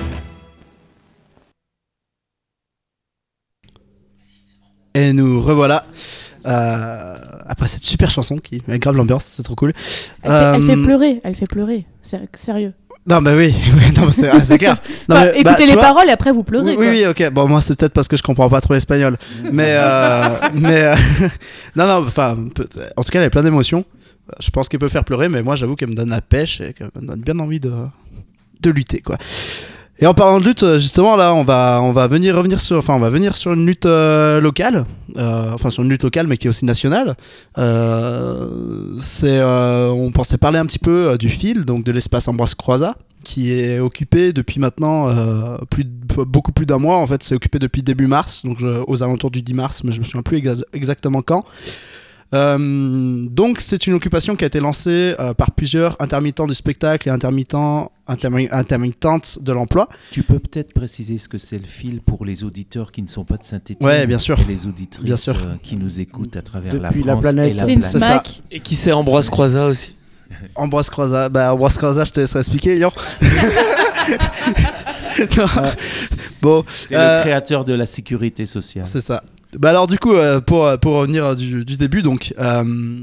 Et nous revoilà euh, après cette super chanson qui met grave l'ambiance, c'est trop cool. Elle, fait, elle Euh, fait pleurer, elle fait pleurer, Ser- sérieux. Non, mais oui, oui, non, mais c'est, ah, c'est clair. Non, Enfin, mais, bah, écoutez tu les vois- paroles et après vous pleurez. Oui, quoi. oui, oui, ok. Bon, moi, c'est peut-être parce que je comprends pas trop l'espagnol. Mais, euh, mais euh, non, non, enfin, peut- en tout cas, elle a plein d'émotions. Je pense qu'elle peut faire pleurer, mais moi, j'avoue qu'elle me donne la pêche et qu'elle me donne bien envie de, de lutter, quoi. Et en parlant de lutte, justement, là, on va, on va venir revenir sur, enfin, on va venir sur une lutte euh, locale, euh, enfin, sur une lutte locale, mais qui est aussi nationale. Euh, c'est, euh, on pensait parler un petit peu euh, du fil, donc de l'espace Ambroise Croizat, qui est occupé depuis maintenant euh, plus de- beaucoup plus d'un mois. En fait, c'est occupé depuis début mars, donc je- aux alentours du dix mars, mais je me souviens plus exa- exactement quand. Euh, donc c'est une occupation qui a été lancée euh, par plusieurs intermittents du spectacle et intermittents, intermi- intermittentes de l'emploi. Tu peux peut-être préciser ce que c'est le fil pour les auditeurs qui ne sont pas de Saint-Étienne, Ouais, bien sûr. et les auditrices Bien sûr. euh, qui nous écoutent à travers Depuis la la France planète. et la C'est une planète. C'est ça. smack. Et qui c'est Ambroise Croizat aussi? Ambroise Croizat, bah Ambroise Croizat, je te laisserai expliquer, Yann. Non. Bon, C'est euh, le créateur de la sécurité sociale. c'est ça. Bah alors du coup, euh, pour, pour revenir du, du début, donc euh,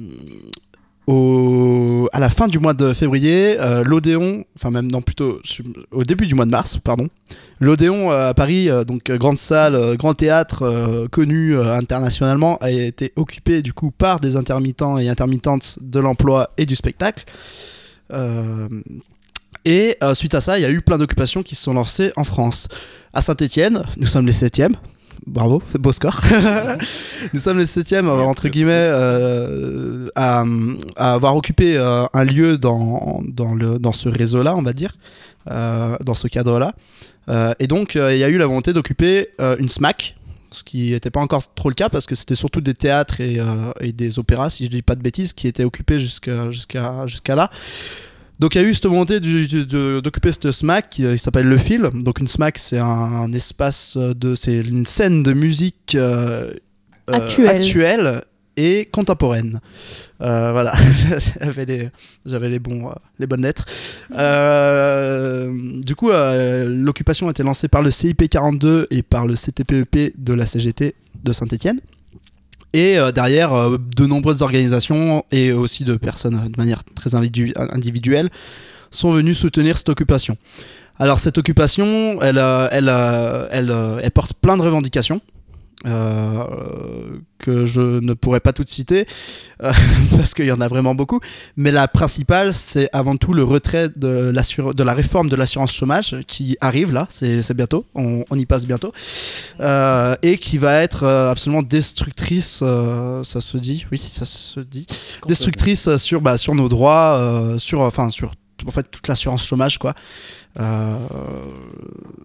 au, à la fin du mois de février, euh, l'Odéon, enfin même non plutôt au début du mois de mars, pardon, l'Odéon euh, à Paris, euh, donc euh, grande salle, euh, grand théâtre euh, connu euh, internationalement, a été occupé du coup par des intermittents et intermittentes de l'emploi et du spectacle. Euh, et euh, suite à ça, il y a eu plein d'occupations qui se sont lancées en France. À Saint-Étienne, nous sommes les septièmes. Bravo, c'est beau score. Nous sommes les septièmes, euh, entre guillemets, euh, à, à avoir occupé euh, un lieu dans, dans, le, dans ce réseau-là, on va dire, euh, dans ce cadre-là. Euh, et donc, euh, il y a eu la volonté d'occuper euh, une SMAC, ce qui n'était pas encore trop le cas, parce que c'était surtout des théâtres et, euh, et des opéras, si je ne dis pas de bêtises, qui étaient occupés jusqu'à, jusqu'à, jusqu'à là. Donc il y a eu cette volonté du, du, de, d'occuper cette SMAC qui, qui s'appelle Le Fil. Donc une SMAC, c'est un, un espace de, c'est une scène de musique euh, euh, Actuelle. actuelle et contemporaine. Euh, voilà, j'avais les, j'avais les bons, euh, les bonnes lettres. Euh, du coup, euh, l'occupation a été lancée par le C I P quarante-deux et par le C T P E P de la C G T de Saint-Étienne. Et euh, derrière, euh, de nombreuses organisations et aussi de personnes euh, de manière très individu- individuelle sont venues soutenir cette occupation. Alors cette occupation, elle, euh, elle, euh, elle, euh, elle porte plein de revendications euh, que je ne pourrais pas toutes citer euh, parce qu'il y en a vraiment beaucoup. Mais la principale, c'est avant tout le retrait de, l'assur- de la réforme de l'assurance chômage qui arrive là, c'est, c'est bientôt, on, on y passe bientôt, euh, et qui va être euh, absolument destructrice, euh, ça se dit, oui, ça se dit, destructrice sur, bah, sur nos droits, euh, sur, enfin, sur en fait toute l'assurance chômage, quoi. Euh,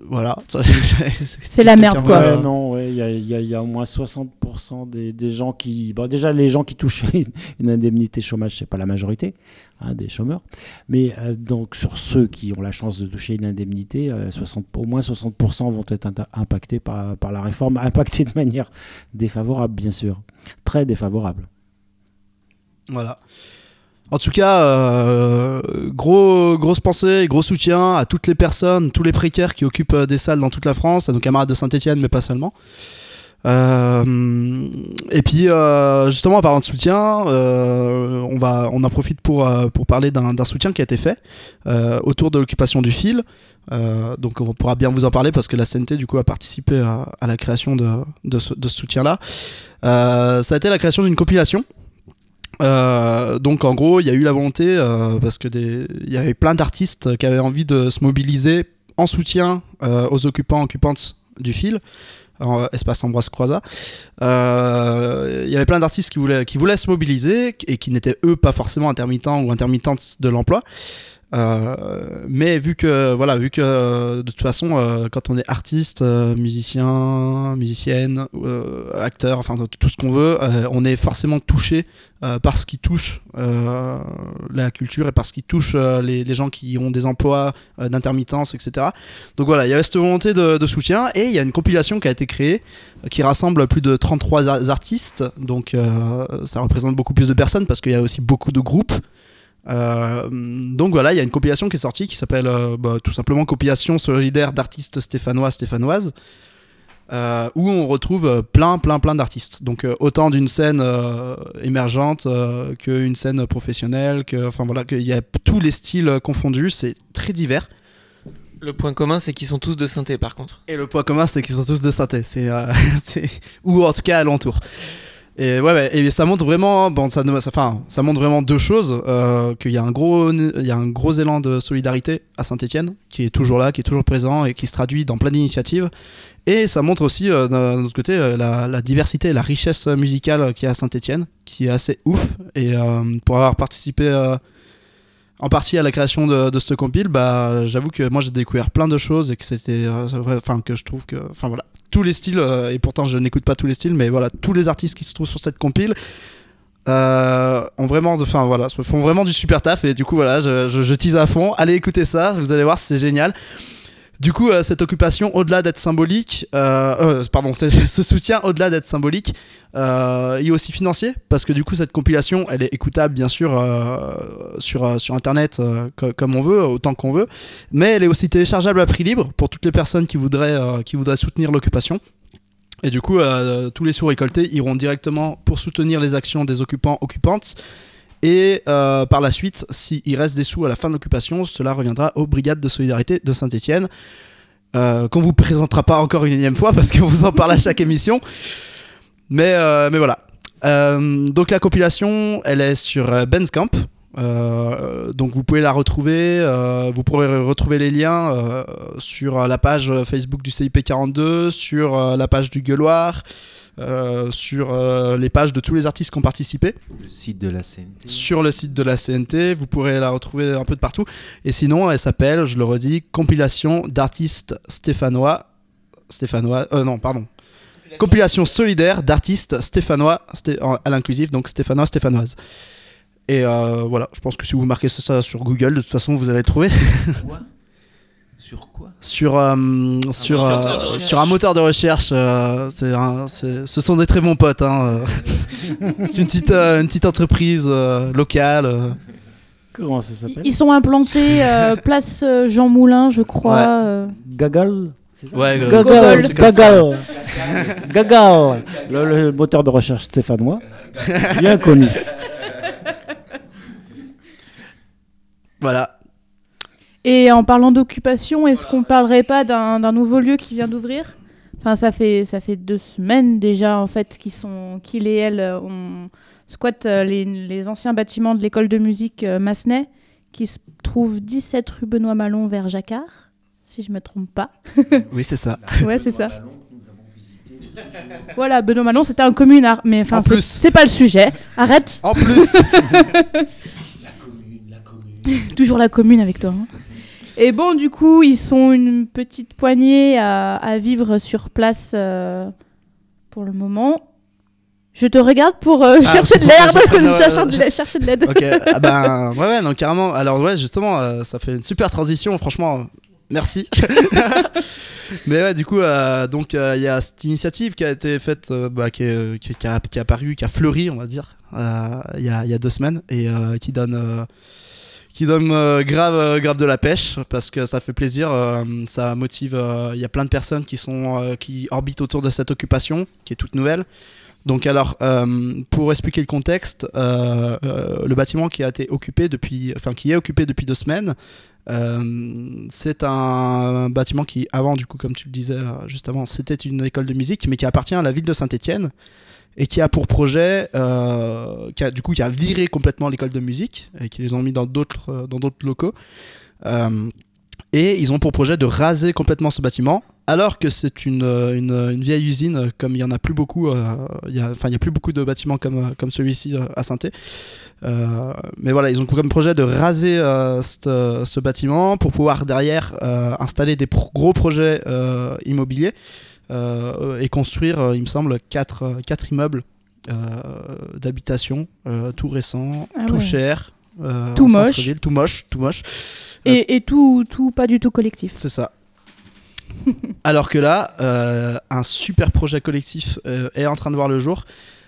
voilà. C'est la merde, quoi. Ouais, non, il ouais, y, y, y a au moins soixante pour cent des, des gens qui... Bon, déjà, les gens qui touchent une indemnité chômage, c'est pas la majorité hein, des chômeurs. Mais euh, donc, sur ceux qui ont la chance de toucher une indemnité, euh, soixante, au moins soixante pour cent vont être impactés par, par la réforme, impactés de manière défavorable, bien sûr. Très défavorable. Voilà. En tout cas, euh, gros, grosse pensée, gros soutien à toutes les personnes, tous les précaires qui occupent des salles dans toute la France, à nos camarades de Saint-Etienne, mais pas seulement. Euh, et puis, euh, justement, en parlant de soutien, euh, on, va, on en profite pour, euh, pour parler d'un, d'un soutien qui a été fait euh, autour de l'occupation du fil. Euh, donc, on pourra bien vous en parler parce que la C N T, du coup, a participé à, à la création de, de, ce, de ce soutien-là. Euh, ça a été la création d'une compilation. Euh, donc en gros il y a eu la volonté euh, parce que des, il y avait plein d'artistes qui avaient envie de se mobiliser en soutien euh, aux occupants occupantes du fil en espace Ambroise Croizat. Euh, il y avait plein d'artistes qui voulaient, qui voulaient se mobiliser et qui n'étaient eux pas forcément intermittents ou intermittentes de l'emploi. Euh, mais vu que voilà vu que de toute façon euh, quand on est artiste, euh, musicien, musicienne, euh, acteur, enfin tout ce qu'on veut, euh, on est forcément touché euh, par ce qui touche euh, la culture et par ce qui touche euh, les, les gens qui ont des emplois euh, d'intermittence, et cetera. Donc voilà, il y avait cette volonté de, de soutien et il y a une compilation qui a été créée euh, qui rassemble plus de trente-trois artistes, donc euh, ça représente beaucoup plus de personnes parce qu'il y a aussi beaucoup de groupes. Euh, donc voilà, il y a une compilation qui est sortie qui s'appelle euh, bah, tout simplement Compilation solidaire d'artistes stéphanois stéphanoises euh, où on retrouve plein plein plein d'artistes, donc euh, autant d'une scène euh, émergente euh, qu'une scène professionnelle, que, enfin voilà, qu'il y a tous les styles confondus, c'est très divers. Le point commun, c'est qu'ils sont tous de synthé par contre. Et le point commun, c'est qu'ils sont tous de synthé, c'est, euh, c'est... ou en tout cas alentour. Et ouais, ouais, et ça montre vraiment, bon, ça, ça, enfin, ça montre vraiment deux choses, euh, qu'il y a un gros, il y a un gros élan de solidarité à Saint-Etienne, qui est toujours là, qui est toujours présent et qui se traduit dans plein d'initiatives. Et ça montre aussi, euh, d'un autre côté, euh, la, la diversité et la richesse musicale qu'il y a à Saint-Etienne, qui est assez ouf. Et euh, pour avoir participé euh, en partie à la création de, de ce compile, bah, j'avoue que moi j'ai découvert plein de choses et que c'était, enfin, euh, que je trouve que, enfin voilà. Tous les styles, euh, et pourtant je n'écoute pas tous les styles, mais voilà, tous les artistes qui se trouvent sur cette compile euh, ont vraiment, enfin voilà, font vraiment du super taf, et du coup voilà, je, je, je tease à fond. Allez écouter ça, vous allez voir, c'est génial. Du coup, euh, cette occupation, au-delà d'être symbolique, euh, euh, pardon, c'est, c'est, ce soutien, au-delà d'être symbolique, euh, il est aussi financier, parce que du coup, cette compilation, elle est écoutable, bien sûr, euh, sur, euh, sur Internet, euh, co- comme on veut, autant qu'on veut, mais elle est aussi téléchargeable à prix libre pour toutes les personnes qui voudraient, euh, qui voudraient soutenir l'occupation. Et du coup, euh, tous les sous récoltés iront directement pour soutenir les actions des occupants, occupantes. Et euh, par la suite, s'il reste des sous à la fin de l'occupation, cela reviendra aux brigades de solidarité de Saint-Etienne, euh, qu'on vous présentera pas encore une énième fois parce qu'on vous en parle à chaque émission. Mais, euh, mais voilà. Euh, donc la compilation, elle est sur Bandcamp. Euh, donc vous pouvez la retrouver, euh, vous pourrez retrouver les liens euh, sur la page Facebook du C I P quarante-deux, sur euh, la page du Gueuloir. Euh, sur euh, les pages de tous les artistes qui ont participé. Le site de la C N T. Sur le site de la C N T, vous pourrez la retrouver un peu de partout. Et sinon, elle s'appelle, je le redis, Compilation d'artistes stéphanois. Stéphanois. Euh, non, pardon. Compilation, Compilation solidaire d'artistes stéphanois, sté- à l'inclusif, donc stéphanois, stéphanoises. Et euh, voilà, je pense que si vous marquez ça sur Google, de toute façon, vous allez le trouver. Quoi ? Sur quoi ? Sur, euh, un sur, euh, sur un moteur de recherche. Euh, c'est un, c'est, ce sont des très bons potes. Hein, euh. C'est une petite, euh, une petite entreprise euh, locale. Euh. Comment ça s'appelle ? Ils sont implantés euh, place Jean Moulin, je crois. Ouais. Euh... Gaggle ? Ouais, Gaggle, Gaggle, Gaggle, le, le moteur de recherche stéphanois, bien connu. Voilà. Et en parlant d'occupation, est-ce qu'on parlerait pas d'un, d'un nouveau lieu qui vient d'ouvrir ? Enfin, ça fait, ça fait deux semaines déjà, en fait, qu'ils sont, qu'il et elle on squattent les, les anciens bâtiments de l'école de musique euh, Massenet, qui se trouve dix-sept rue Benoît Malon vers Jacquard, si je me trompe pas. Oui, c'est ça. Ouais, c'est ça. Voilà, Benoît Malon, c'était un communard, mais enfin, c'est, c'est pas le sujet. Arrête. En plus. La commune, la commune. Toujours la commune avec toi. Hein. Et bon, du coup, ils sont une petite poignée à, à vivre sur place euh, pour le moment. Je te regarde pour euh, ah, chercher, de chercher, de l'aide. chercher de l'aide. Ok, ah ben, ouais, ouais, non, carrément. Alors, ouais, justement, euh, ça fait une super transition, franchement, merci. Mais ouais, du coup, euh, donc, il euh, y a cette initiative qui a été faite, euh, bah, qui, est, qui, qui, a, qui a apparu, qui a fleuri, on va dire, il euh, y, a, y a deux semaines, et euh, qui donne, euh, qui donne euh, grave, euh, grave de la pêche, parce que ça fait plaisir, euh, ça motive, il euh, y a plein de personnes qui, sont, euh, qui orbitent autour de cette occupation, qui est toute nouvelle. Donc alors, euh, pour expliquer le contexte, euh, euh, le bâtiment qui a été occupé depuis, enfin qui est occupé depuis deux semaines, euh, c'est un bâtiment qui, avant du coup, comme tu le disais euh, juste avant, c'était une école de musique, mais qui appartient à la ville de Saint-Étienne et qui a pour projet, euh, qui a, du coup, qui a viré complètement l'école de musique et qui les ont mis dans d'autres, euh, dans d'autres locaux. Euh, et ils ont pour projet de raser complètement ce bâtiment. Alors que c'est une, une, une vieille usine, comme il n'y en a plus beaucoup, euh, il y a, enfin il n'y a plus beaucoup de bâtiments comme, comme celui-ci euh, à Saint-Étienne. Euh, mais voilà, ils ont comme projet de raser euh, ce, ce bâtiment pour pouvoir derrière euh, installer des pro- gros projets euh, immobiliers euh, et construire, euh, il me semble, quatre, quatre immeubles euh, d'habitation, euh, tout récents, ah tout ouais. cher, euh, tout moche, tout moche, tout moche. Et, euh, et tout, tout pas du tout collectif. C'est ça. Alors que là, euh, un super projet collectif euh, est en train de voir le jour.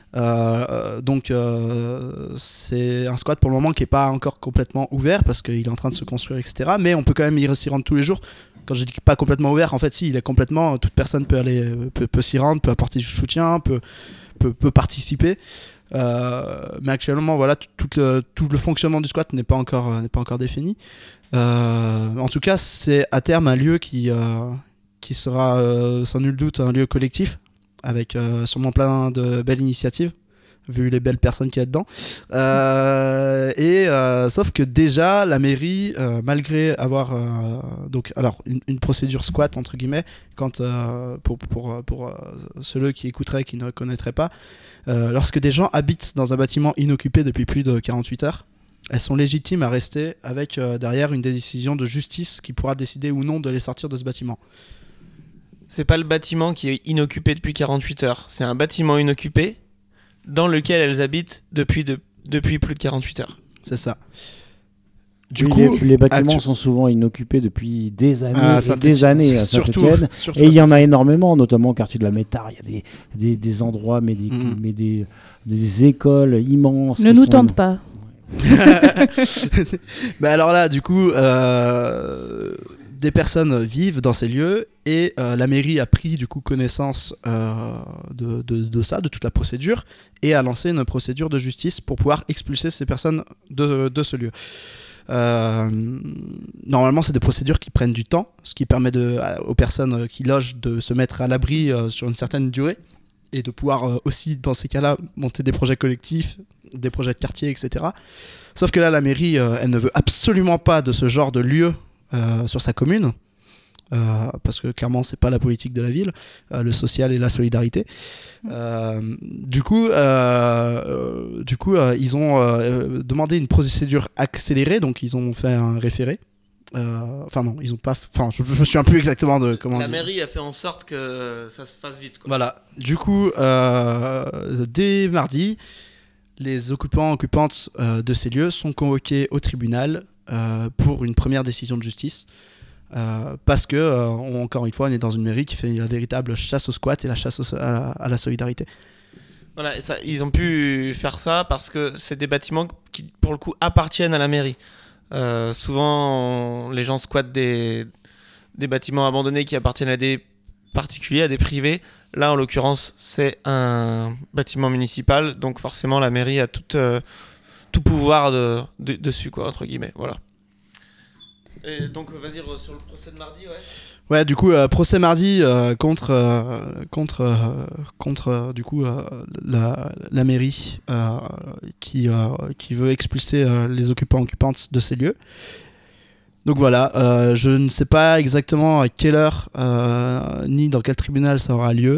Euh, donc, euh, c'est un squat pour le moment qui n'est pas encore complètement ouvert parce qu'il est en train de se construire, et cetera. Mais on peut quand même y s'y rendre tous les jours. Quand je dis pas complètement ouvert, en fait, si, il est complètement. Toute personne peut aller, peut, peut s'y rendre, peut apporter du soutien, peut, peut, peut participer. Euh, mais actuellement, voilà, tout, tout, le, tout le fonctionnement du squat n'est pas encore, n'est pas encore défini. Euh, en tout cas, c'est à terme un lieu qui. Euh, qui sera euh, sans nul doute un lieu collectif, avec euh, sûrement plein de belles initiatives, vu les belles personnes qu'il y a dedans. Euh, et, euh, sauf que déjà, la mairie, euh, malgré avoir euh, donc, alors, une, une procédure squat, entre guillemets, quand, euh, pour, pour, pour euh, ceux qui écouteraient, qui ne connaîtraient pas, euh, lorsque des gens habitent dans un bâtiment inoccupé depuis plus de quarante-huit heures, elles sont légitimes à rester avec euh, derrière une décision de justice qui pourra décider ou non de les sortir de ce bâtiment. C'est pas le bâtiment qui est inoccupé depuis quarante-huit heures. C'est un bâtiment inoccupé dans lequel elles habitent depuis, de, depuis plus de quarante-huit heures. C'est ça. Du oui, coup, les, les bâtiments actu... sont souvent inoccupés depuis des années ah, et des années à Saint-Étienne. Et il y en a énormément, notamment au quartier de la Métard. Il y a des, des, des endroits, mais, des, mmh. mais des, des écoles immenses. Ne nous sont... tente pas. Mais alors là, du coup... Euh... des personnes vivent dans ces lieux et euh, la mairie a pris du coup connaissance euh, de, de, de ça, de toute la procédure, et a lancé une procédure de justice pour pouvoir expulser ces personnes de, de ce lieu. Euh, normalement, c'est des procédures qui prennent du temps, ce qui permet de, aux personnes qui logent de se mettre à l'abri euh, sur une certaine durée et de pouvoir euh, aussi, dans ces cas-là, monter des projets collectifs, des projets de quartier, et cetera. Sauf que là, la mairie, euh, elle ne veut absolument pas de ce genre de lieu Euh, sur sa commune, euh, parce que clairement c'est pas la politique de la ville, euh, le social et la solidarité. Euh, du coup, euh, euh, du coup euh, ils ont euh, demandé une procédure accélérée, donc ils ont fait un référé. Enfin euh, non, ils ont pas. Enfin, je, je me souviens plus exactement de comment. La dire. mairie a fait en sorte que ça se fasse vite, quoi. Voilà. Du coup, euh, dès mardi, les occupants occupantes euh, de ces lieux sont convoqués au tribunal. Euh, pour une première décision de justice euh, parce que euh, on, encore une fois on est dans une mairie qui fait une véritable chasse au squat et la chasse au, à, à la solidarité. Voilà, ça, ils ont pu faire ça parce que c'est des bâtiments qui pour le coup appartiennent à la mairie. Euh, souvent on, les gens squattent des, des bâtiments abandonnés qui appartiennent à des particuliers, à des privés. Là en l'occurrence c'est un bâtiment municipal, donc forcément la mairie a toute euh, tout pouvoir de, de, dessus, quoi, entre guillemets, voilà. Et donc, vas-y, sur le procès de mardi, ouais. Ouais, du coup, euh, procès mardi euh, contre, euh, contre, euh, contre euh, du coup, euh, la, la mairie euh, qui, euh, qui veut expulser euh, les occupants occupantes de ces lieux. Donc voilà, euh, je ne sais pas exactement à quelle heure euh, ni dans quel tribunal ça aura lieu.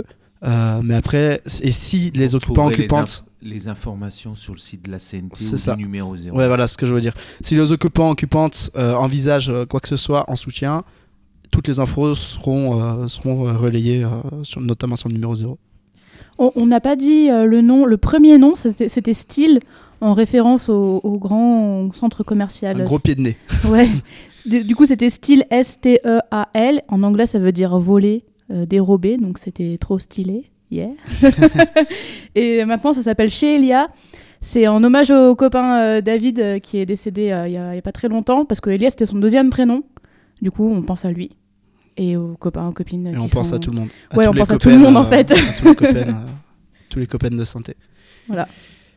Euh, mais après, et si les Vous occupants trouverez occupantes... Les, inf- les informations sur le site de la C N T C'est ou ça. du numéro zéro. Ouais, voilà ce que je veux dire. Si les occupants occupantes euh, envisagent euh, quoi que ce soit en soutien, toutes les infos seront, euh, seront euh, relayées, euh, sur, notamment sur le numéro zéro. On n'a pas dit euh, le nom, le premier nom, c'était, c'était Steel, en référence au, au grand centre commercial. Un gros pied de nez. Ouais. Du coup, c'était Steel, S T E A L. En anglais, ça veut dire voler, euh, dérober, donc c'était trop stylé. Yeah. Et maintenant, ça s'appelle Chez Elia. C'est en hommage au copain euh, David euh, qui est décédé euh, il n'y a, a pas très longtemps, parce que Elia, c'était son deuxième prénom. Du coup, on pense à lui. Et aux copains, aux copines. Et qui on sont... pense à tout le monde. À ouais, tous on les pense copains, à tout le monde, en euh, fait. à tous les copains, euh, tous les copains de synthé. Voilà.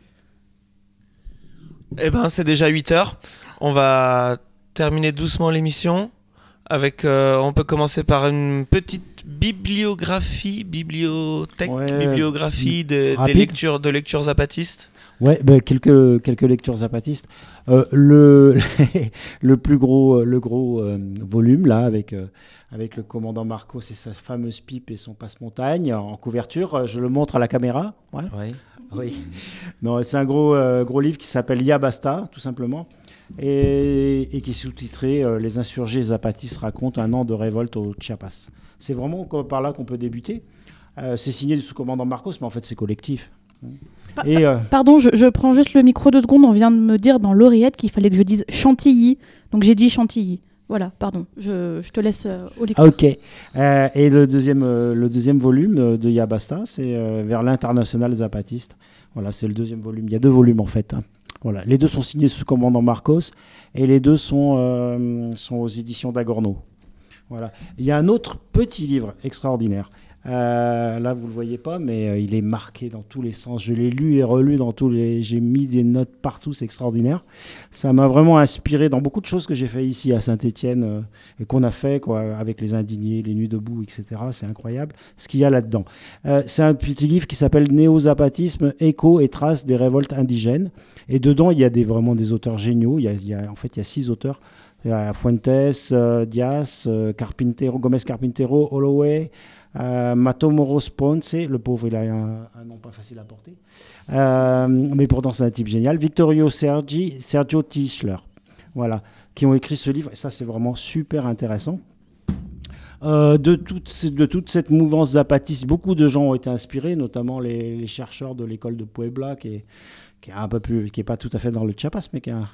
Eh ben, c'est déjà huit heures. On va terminer doucement l'émission. Avec, euh, on peut commencer par une petite bibliographie, bibliothèque, Ouais, bibliographie de, des rapide. lectures, de lectures zapatistes. Ouais, bah, quelques, quelques lectures zapatistes. Euh, le, le plus gros, le gros euh, volume, là, avec, euh, avec le commandant Marcos et sa fameuse pipe et son passe-montagne en couverture, euh, je le montre à la caméra. Ouais. Ouais. Oui. Non, c'est un gros, euh, gros livre qui s'appelle Ya Basta, tout simplement, et, et qui est sous-titré euh, Les insurgés zapatistes racontent un an de révolte au Chiapas. C'est vraiment par là qu'on peut débuter. Euh, c'est signé du sous-commandant Marcos, mais en fait, c'est collectif. Et, euh, Pardon, je, je prends juste le micro deux secondes. On vient de me dire dans l'oreillette qu'il fallait que je dise Chantilly. Donc j'ai dit Chantilly. Voilà, pardon. Je, je te laisse euh, au lecteur. Ok. Euh, et le deuxième, euh, le deuxième volume de Ya Basta, c'est euh, vers l'international zapatiste. Voilà, c'est le deuxième volume. Il y a deux volumes en fait. Hein. Voilà. Les deux sont signés sous commandant Marcos et les deux sont, euh, sont aux éditions d'Agorno. Voilà. Il y a un autre petit livre extraordinaire. Euh, là, vous ne le voyez pas, mais euh, il est marqué dans tous les sens. Je l'ai lu et relu dans tous les... J'ai mis des notes partout, c'est extraordinaire. Ça m'a vraiment inspiré dans beaucoup de choses que j'ai fait ici à Saint-Étienne euh, et qu'on a fait quoi, avec les Indignés, les Nuits debout, et cetera. C'est incroyable ce qu'il y a là-dedans. Euh, c'est un petit livre qui s'appelle Néo-Zapatisme, échos et traces des révoltes indigènes. Et dedans, il y a des, vraiment des auteurs géniaux. Il y a, il y a, en fait, il y a six auteurs. Il y a Fuentes, euh, Diaz, euh, Carpintero, Gomez Carpintero, Holloway, Euh, Matamoros Ponce, le pauvre, il a un, un nom pas facile à porter, euh, mais pourtant c'est un type génial. Vittorio Sergi, Sergio Tischler, voilà, qui ont écrit ce livre, et ça c'est vraiment super intéressant. Euh, de, toute, de toute cette mouvance zapatiste, beaucoup de gens ont été inspirés, notamment les, les chercheurs de l'école de Puebla, qui est, qui est un peu plus, qui est pas tout à fait dans le Chiapas, mais qui est un,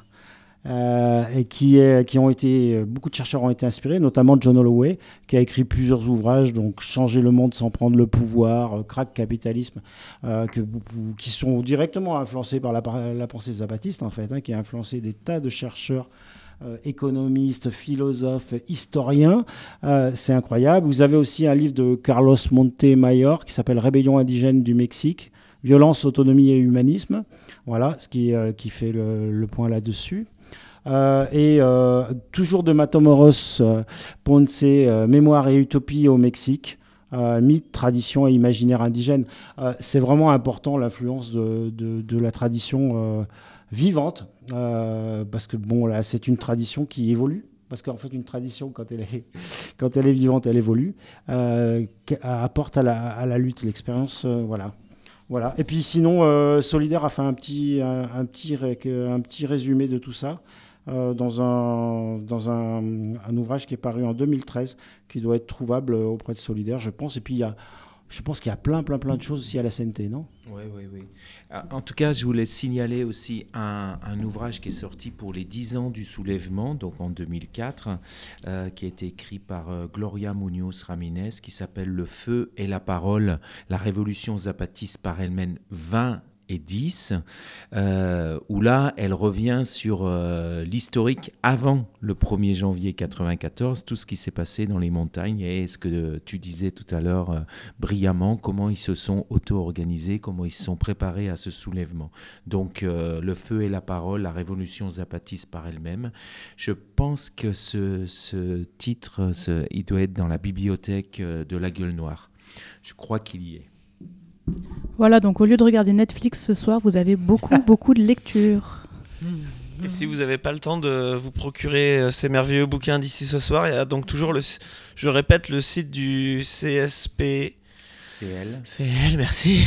Euh, et qui, est, qui ont été, beaucoup de chercheurs ont été inspirés, notamment John Holloway, qui a écrit plusieurs ouvrages, donc Changer le monde sans prendre le pouvoir, euh, Crack Capitalisme, euh, que, qui sont directement influencés par la, la pensée zapatiste, en fait, hein, qui a influencé des tas de chercheurs, euh, économistes, philosophes, historiens. Euh, c'est incroyable. Vous avez aussi un livre de Carlos Montemayor qui s'appelle Rébellion indigène du Mexique, violence, autonomie et humanisme. Voilà, ce qui, euh, qui fait le, le point là-dessus. Euh, et euh, toujours de Matamoros euh, Ponce, euh, Mémoire et utopie au Mexique, euh, mythe, tradition et imaginaire indigène. Euh, c'est vraiment important l'influence de, de, de la tradition euh, vivante, euh, parce que bon, là, c'est une tradition qui évolue. Parce qu'en fait, une tradition, quand elle est, quand elle est vivante, elle évolue, euh, apporte à la, à la lutte l'expérience, euh, voilà. Voilà. Et puis sinon, euh, Solidaire a fait un petit, un, un, petit, un petit résumé de tout ça euh, dans, un, dans un, un ouvrage qui est paru en deux mille treize, qui doit être trouvable auprès de Solidaire, je pense. Et puis, il y a, je pense qu'il y a plein, plein, plein de choses aussi à la C N T, non ? Oui, oui, oui. En tout cas, je voulais signaler aussi un, un ouvrage qui est sorti pour les dix ans du soulèvement, donc en deux mille quatre, euh, qui a été écrit par euh, Gloria Muñoz Ramirez, qui s'appelle Le feu et la parole, la révolution zapatiste par elle-même vingt et dix, euh, où là, elle revient sur euh, l'historique avant le premier janvier quatre-vingt-quatorze, tout ce qui s'est passé dans les montagnes et ce que tu disais tout à l'heure euh, brillamment, comment ils se sont auto-organisés, comment ils se sont préparés à ce soulèvement. Donc, euh, Le feu et la parole, la révolution zapatiste par elle-même. Je pense que ce, ce titre, ce, il doit être dans la bibliothèque de la Gueule Noire. Je crois qu'il y est. Voilà, donc au lieu de regarder Netflix ce soir, vous avez beaucoup, beaucoup de lectures. Et si vous n'avez pas le temps de vous procurer ces merveilleux bouquins d'ici ce soir, il y a donc toujours, le, je répète, le site du C S P... C'est elle. C'est elle, merci.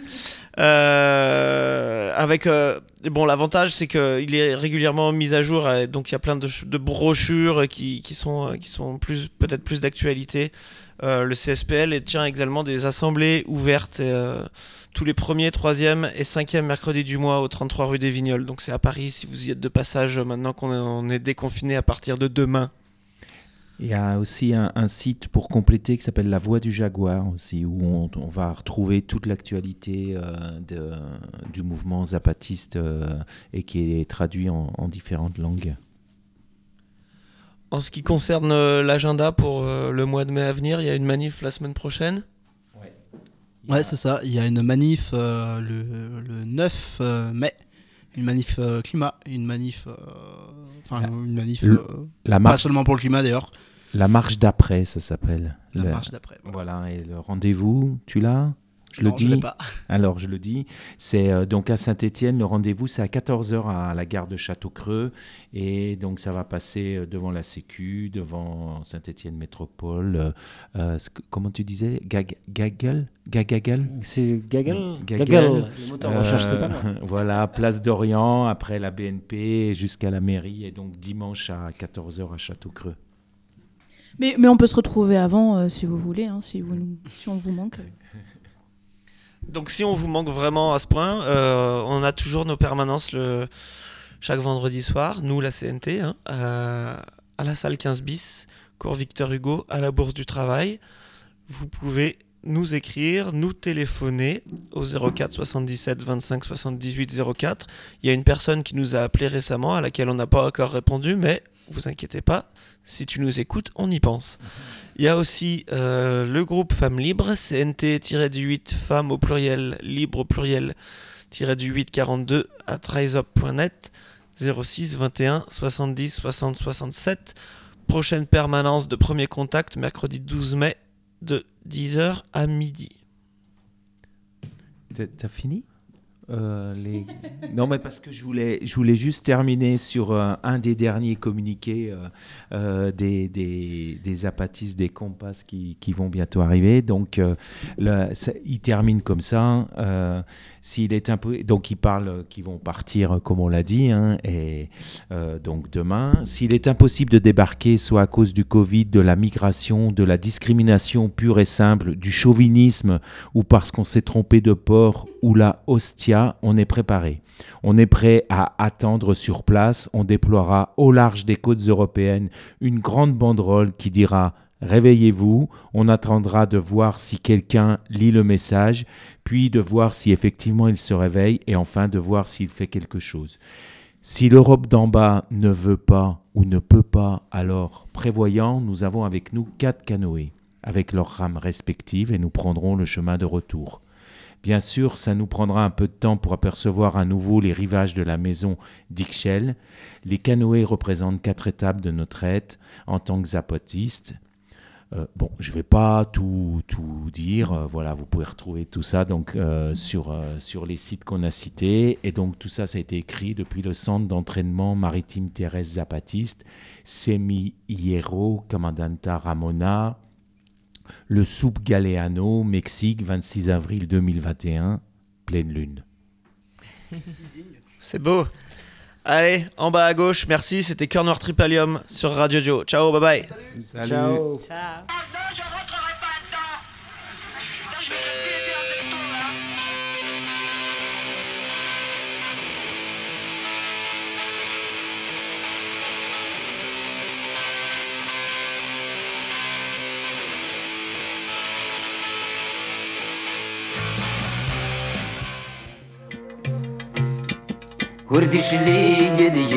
euh, avec euh, bon, l'avantage, c'est qu'il est régulièrement mis à jour, euh, donc il y a plein de, de brochures qui, qui sont, qui sont plus, peut-être plus d'actualité. Euh, le C S P L tient également des assemblées ouvertes euh, tous les premiers, troisième et cinquième mercredis du mois au trente-trois rue des Vignoles. Donc c'est à Paris si vous y êtes de passage maintenant qu'on est déconfiné à partir de demain. Il y a aussi un, un site pour compléter qui s'appelle La Voix du Jaguar aussi, où on, on va retrouver toute l'actualité euh, de, du mouvement zapatiste euh, et qui est traduit en, en différentes langues. En ce qui concerne euh, l'agenda pour euh, le mois de mai à venir, il y a une manif la semaine prochaine. Ouais, a... ouais c'est ça. Il y a une manif euh, le, le neuf mai. Une manif euh, climat, une manif, enfin euh, une manif, euh, la marche, pas seulement pour le climat d'ailleurs. La marche d'après, ça s'appelle. La le, marche d'après. Voilà. voilà, et le rendez-vous, tu l'as ? Je non, le dis. Je l'ai pas. Alors, je le dis. C'est euh, donc à Saint-Étienne, le rendez-vous, c'est à quatorze heures à la gare de Château-Creux. Et donc, ça va passer devant la Sécu, devant Saint-Étienne Métropole. Euh, euh, comment tu disais Gag, Gaggle Gaggle C'est Gaggle Gaggle. Le moteur de recherche Stéphane. Voilà, place d'Orient, après la B N P, jusqu'à la mairie. Et donc, dimanche à quatorze heures à Château-Creux. Mais, mais on peut se retrouver avant, euh, si vous voulez, hein, si, vous, si on vous manque. Donc si on vous manque vraiment à ce point, euh, on a toujours nos permanences le... chaque vendredi soir, nous la C N T, hein, à... à la salle quinze bis, cours Victor Hugo, à la Bourse du Travail. Vous pouvez nous écrire, nous téléphoner au zéro quatre soixante-dix-sept vingt-cinq soixante-dix-huit zéro quatre. Il y a une personne qui nous a appelé récemment à laquelle on n'a pas encore répondu, mais vous inquiétez pas, si tu nous écoutes, on y pense. Il y a aussi euh, le groupe Femmes Libres, C N T huit femmes au pluriel, libre au pluriel, du huit quarante-deux à riseup point net, zéro six vingt et un soixante-dix soixante soixante-sept. Prochaine permanence de premier contact, mercredi douze mai, de dix heures à midi. T'as, t'as fini ? Euh, les... Non, mais parce que je voulais, je voulais juste terminer sur euh, un des derniers communiqués euh, euh, des, des, des zapatistes, des compas qui, qui vont bientôt arriver. Donc, euh, le, ça, il termine comme ça. Euh, s'il est un peu, donc, ils parlent qu'ils vont partir, comme on l'a dit, hein, et euh, donc demain. S'il est impossible de débarquer, soit à cause du Covid, de la migration, de la discrimination pure et simple, du chauvinisme, ou parce qu'on s'est trompé de port, ou la hostia, on est préparé. On est prêt à attendre sur place. On déploiera au large des côtes européennes une grande banderole qui dira « Réveillez-vous ». On attendra de voir si quelqu'un lit le message, puis de voir si effectivement il se réveille et enfin de voir s'il fait quelque chose. Si l'Europe d'en bas ne veut pas ou ne peut pas, alors prévoyant, nous avons avec nous quatre canoës avec leurs rames respectives et nous prendrons le chemin de retour. Bien sûr, ça nous prendra un peu de temps pour apercevoir à nouveau les rivages de la maison d'Ixelles. Les canoës représentent quatre étapes de notre aide en tant que zapatistes. Euh, bon, je ne vais pas tout, tout dire. Euh, voilà, vous pouvez retrouver tout ça donc, euh, sur, euh, sur les sites qu'on a cités. Et donc, tout ça, ça a été écrit depuis le centre d'entraînement maritime Thérèse Zapatiste, Semillero Comandanta Ramona, le Soup Galeano, Mexique, vingt-six avril deux mille vingt et un, pleine lune. C'est beau. Allez, en bas à gauche, merci. C'était Cœur Noir Tripalium sur Radio Joe. Ciao, bye bye. Salut. Salut. Ciao. Ciao. وردي شلي قد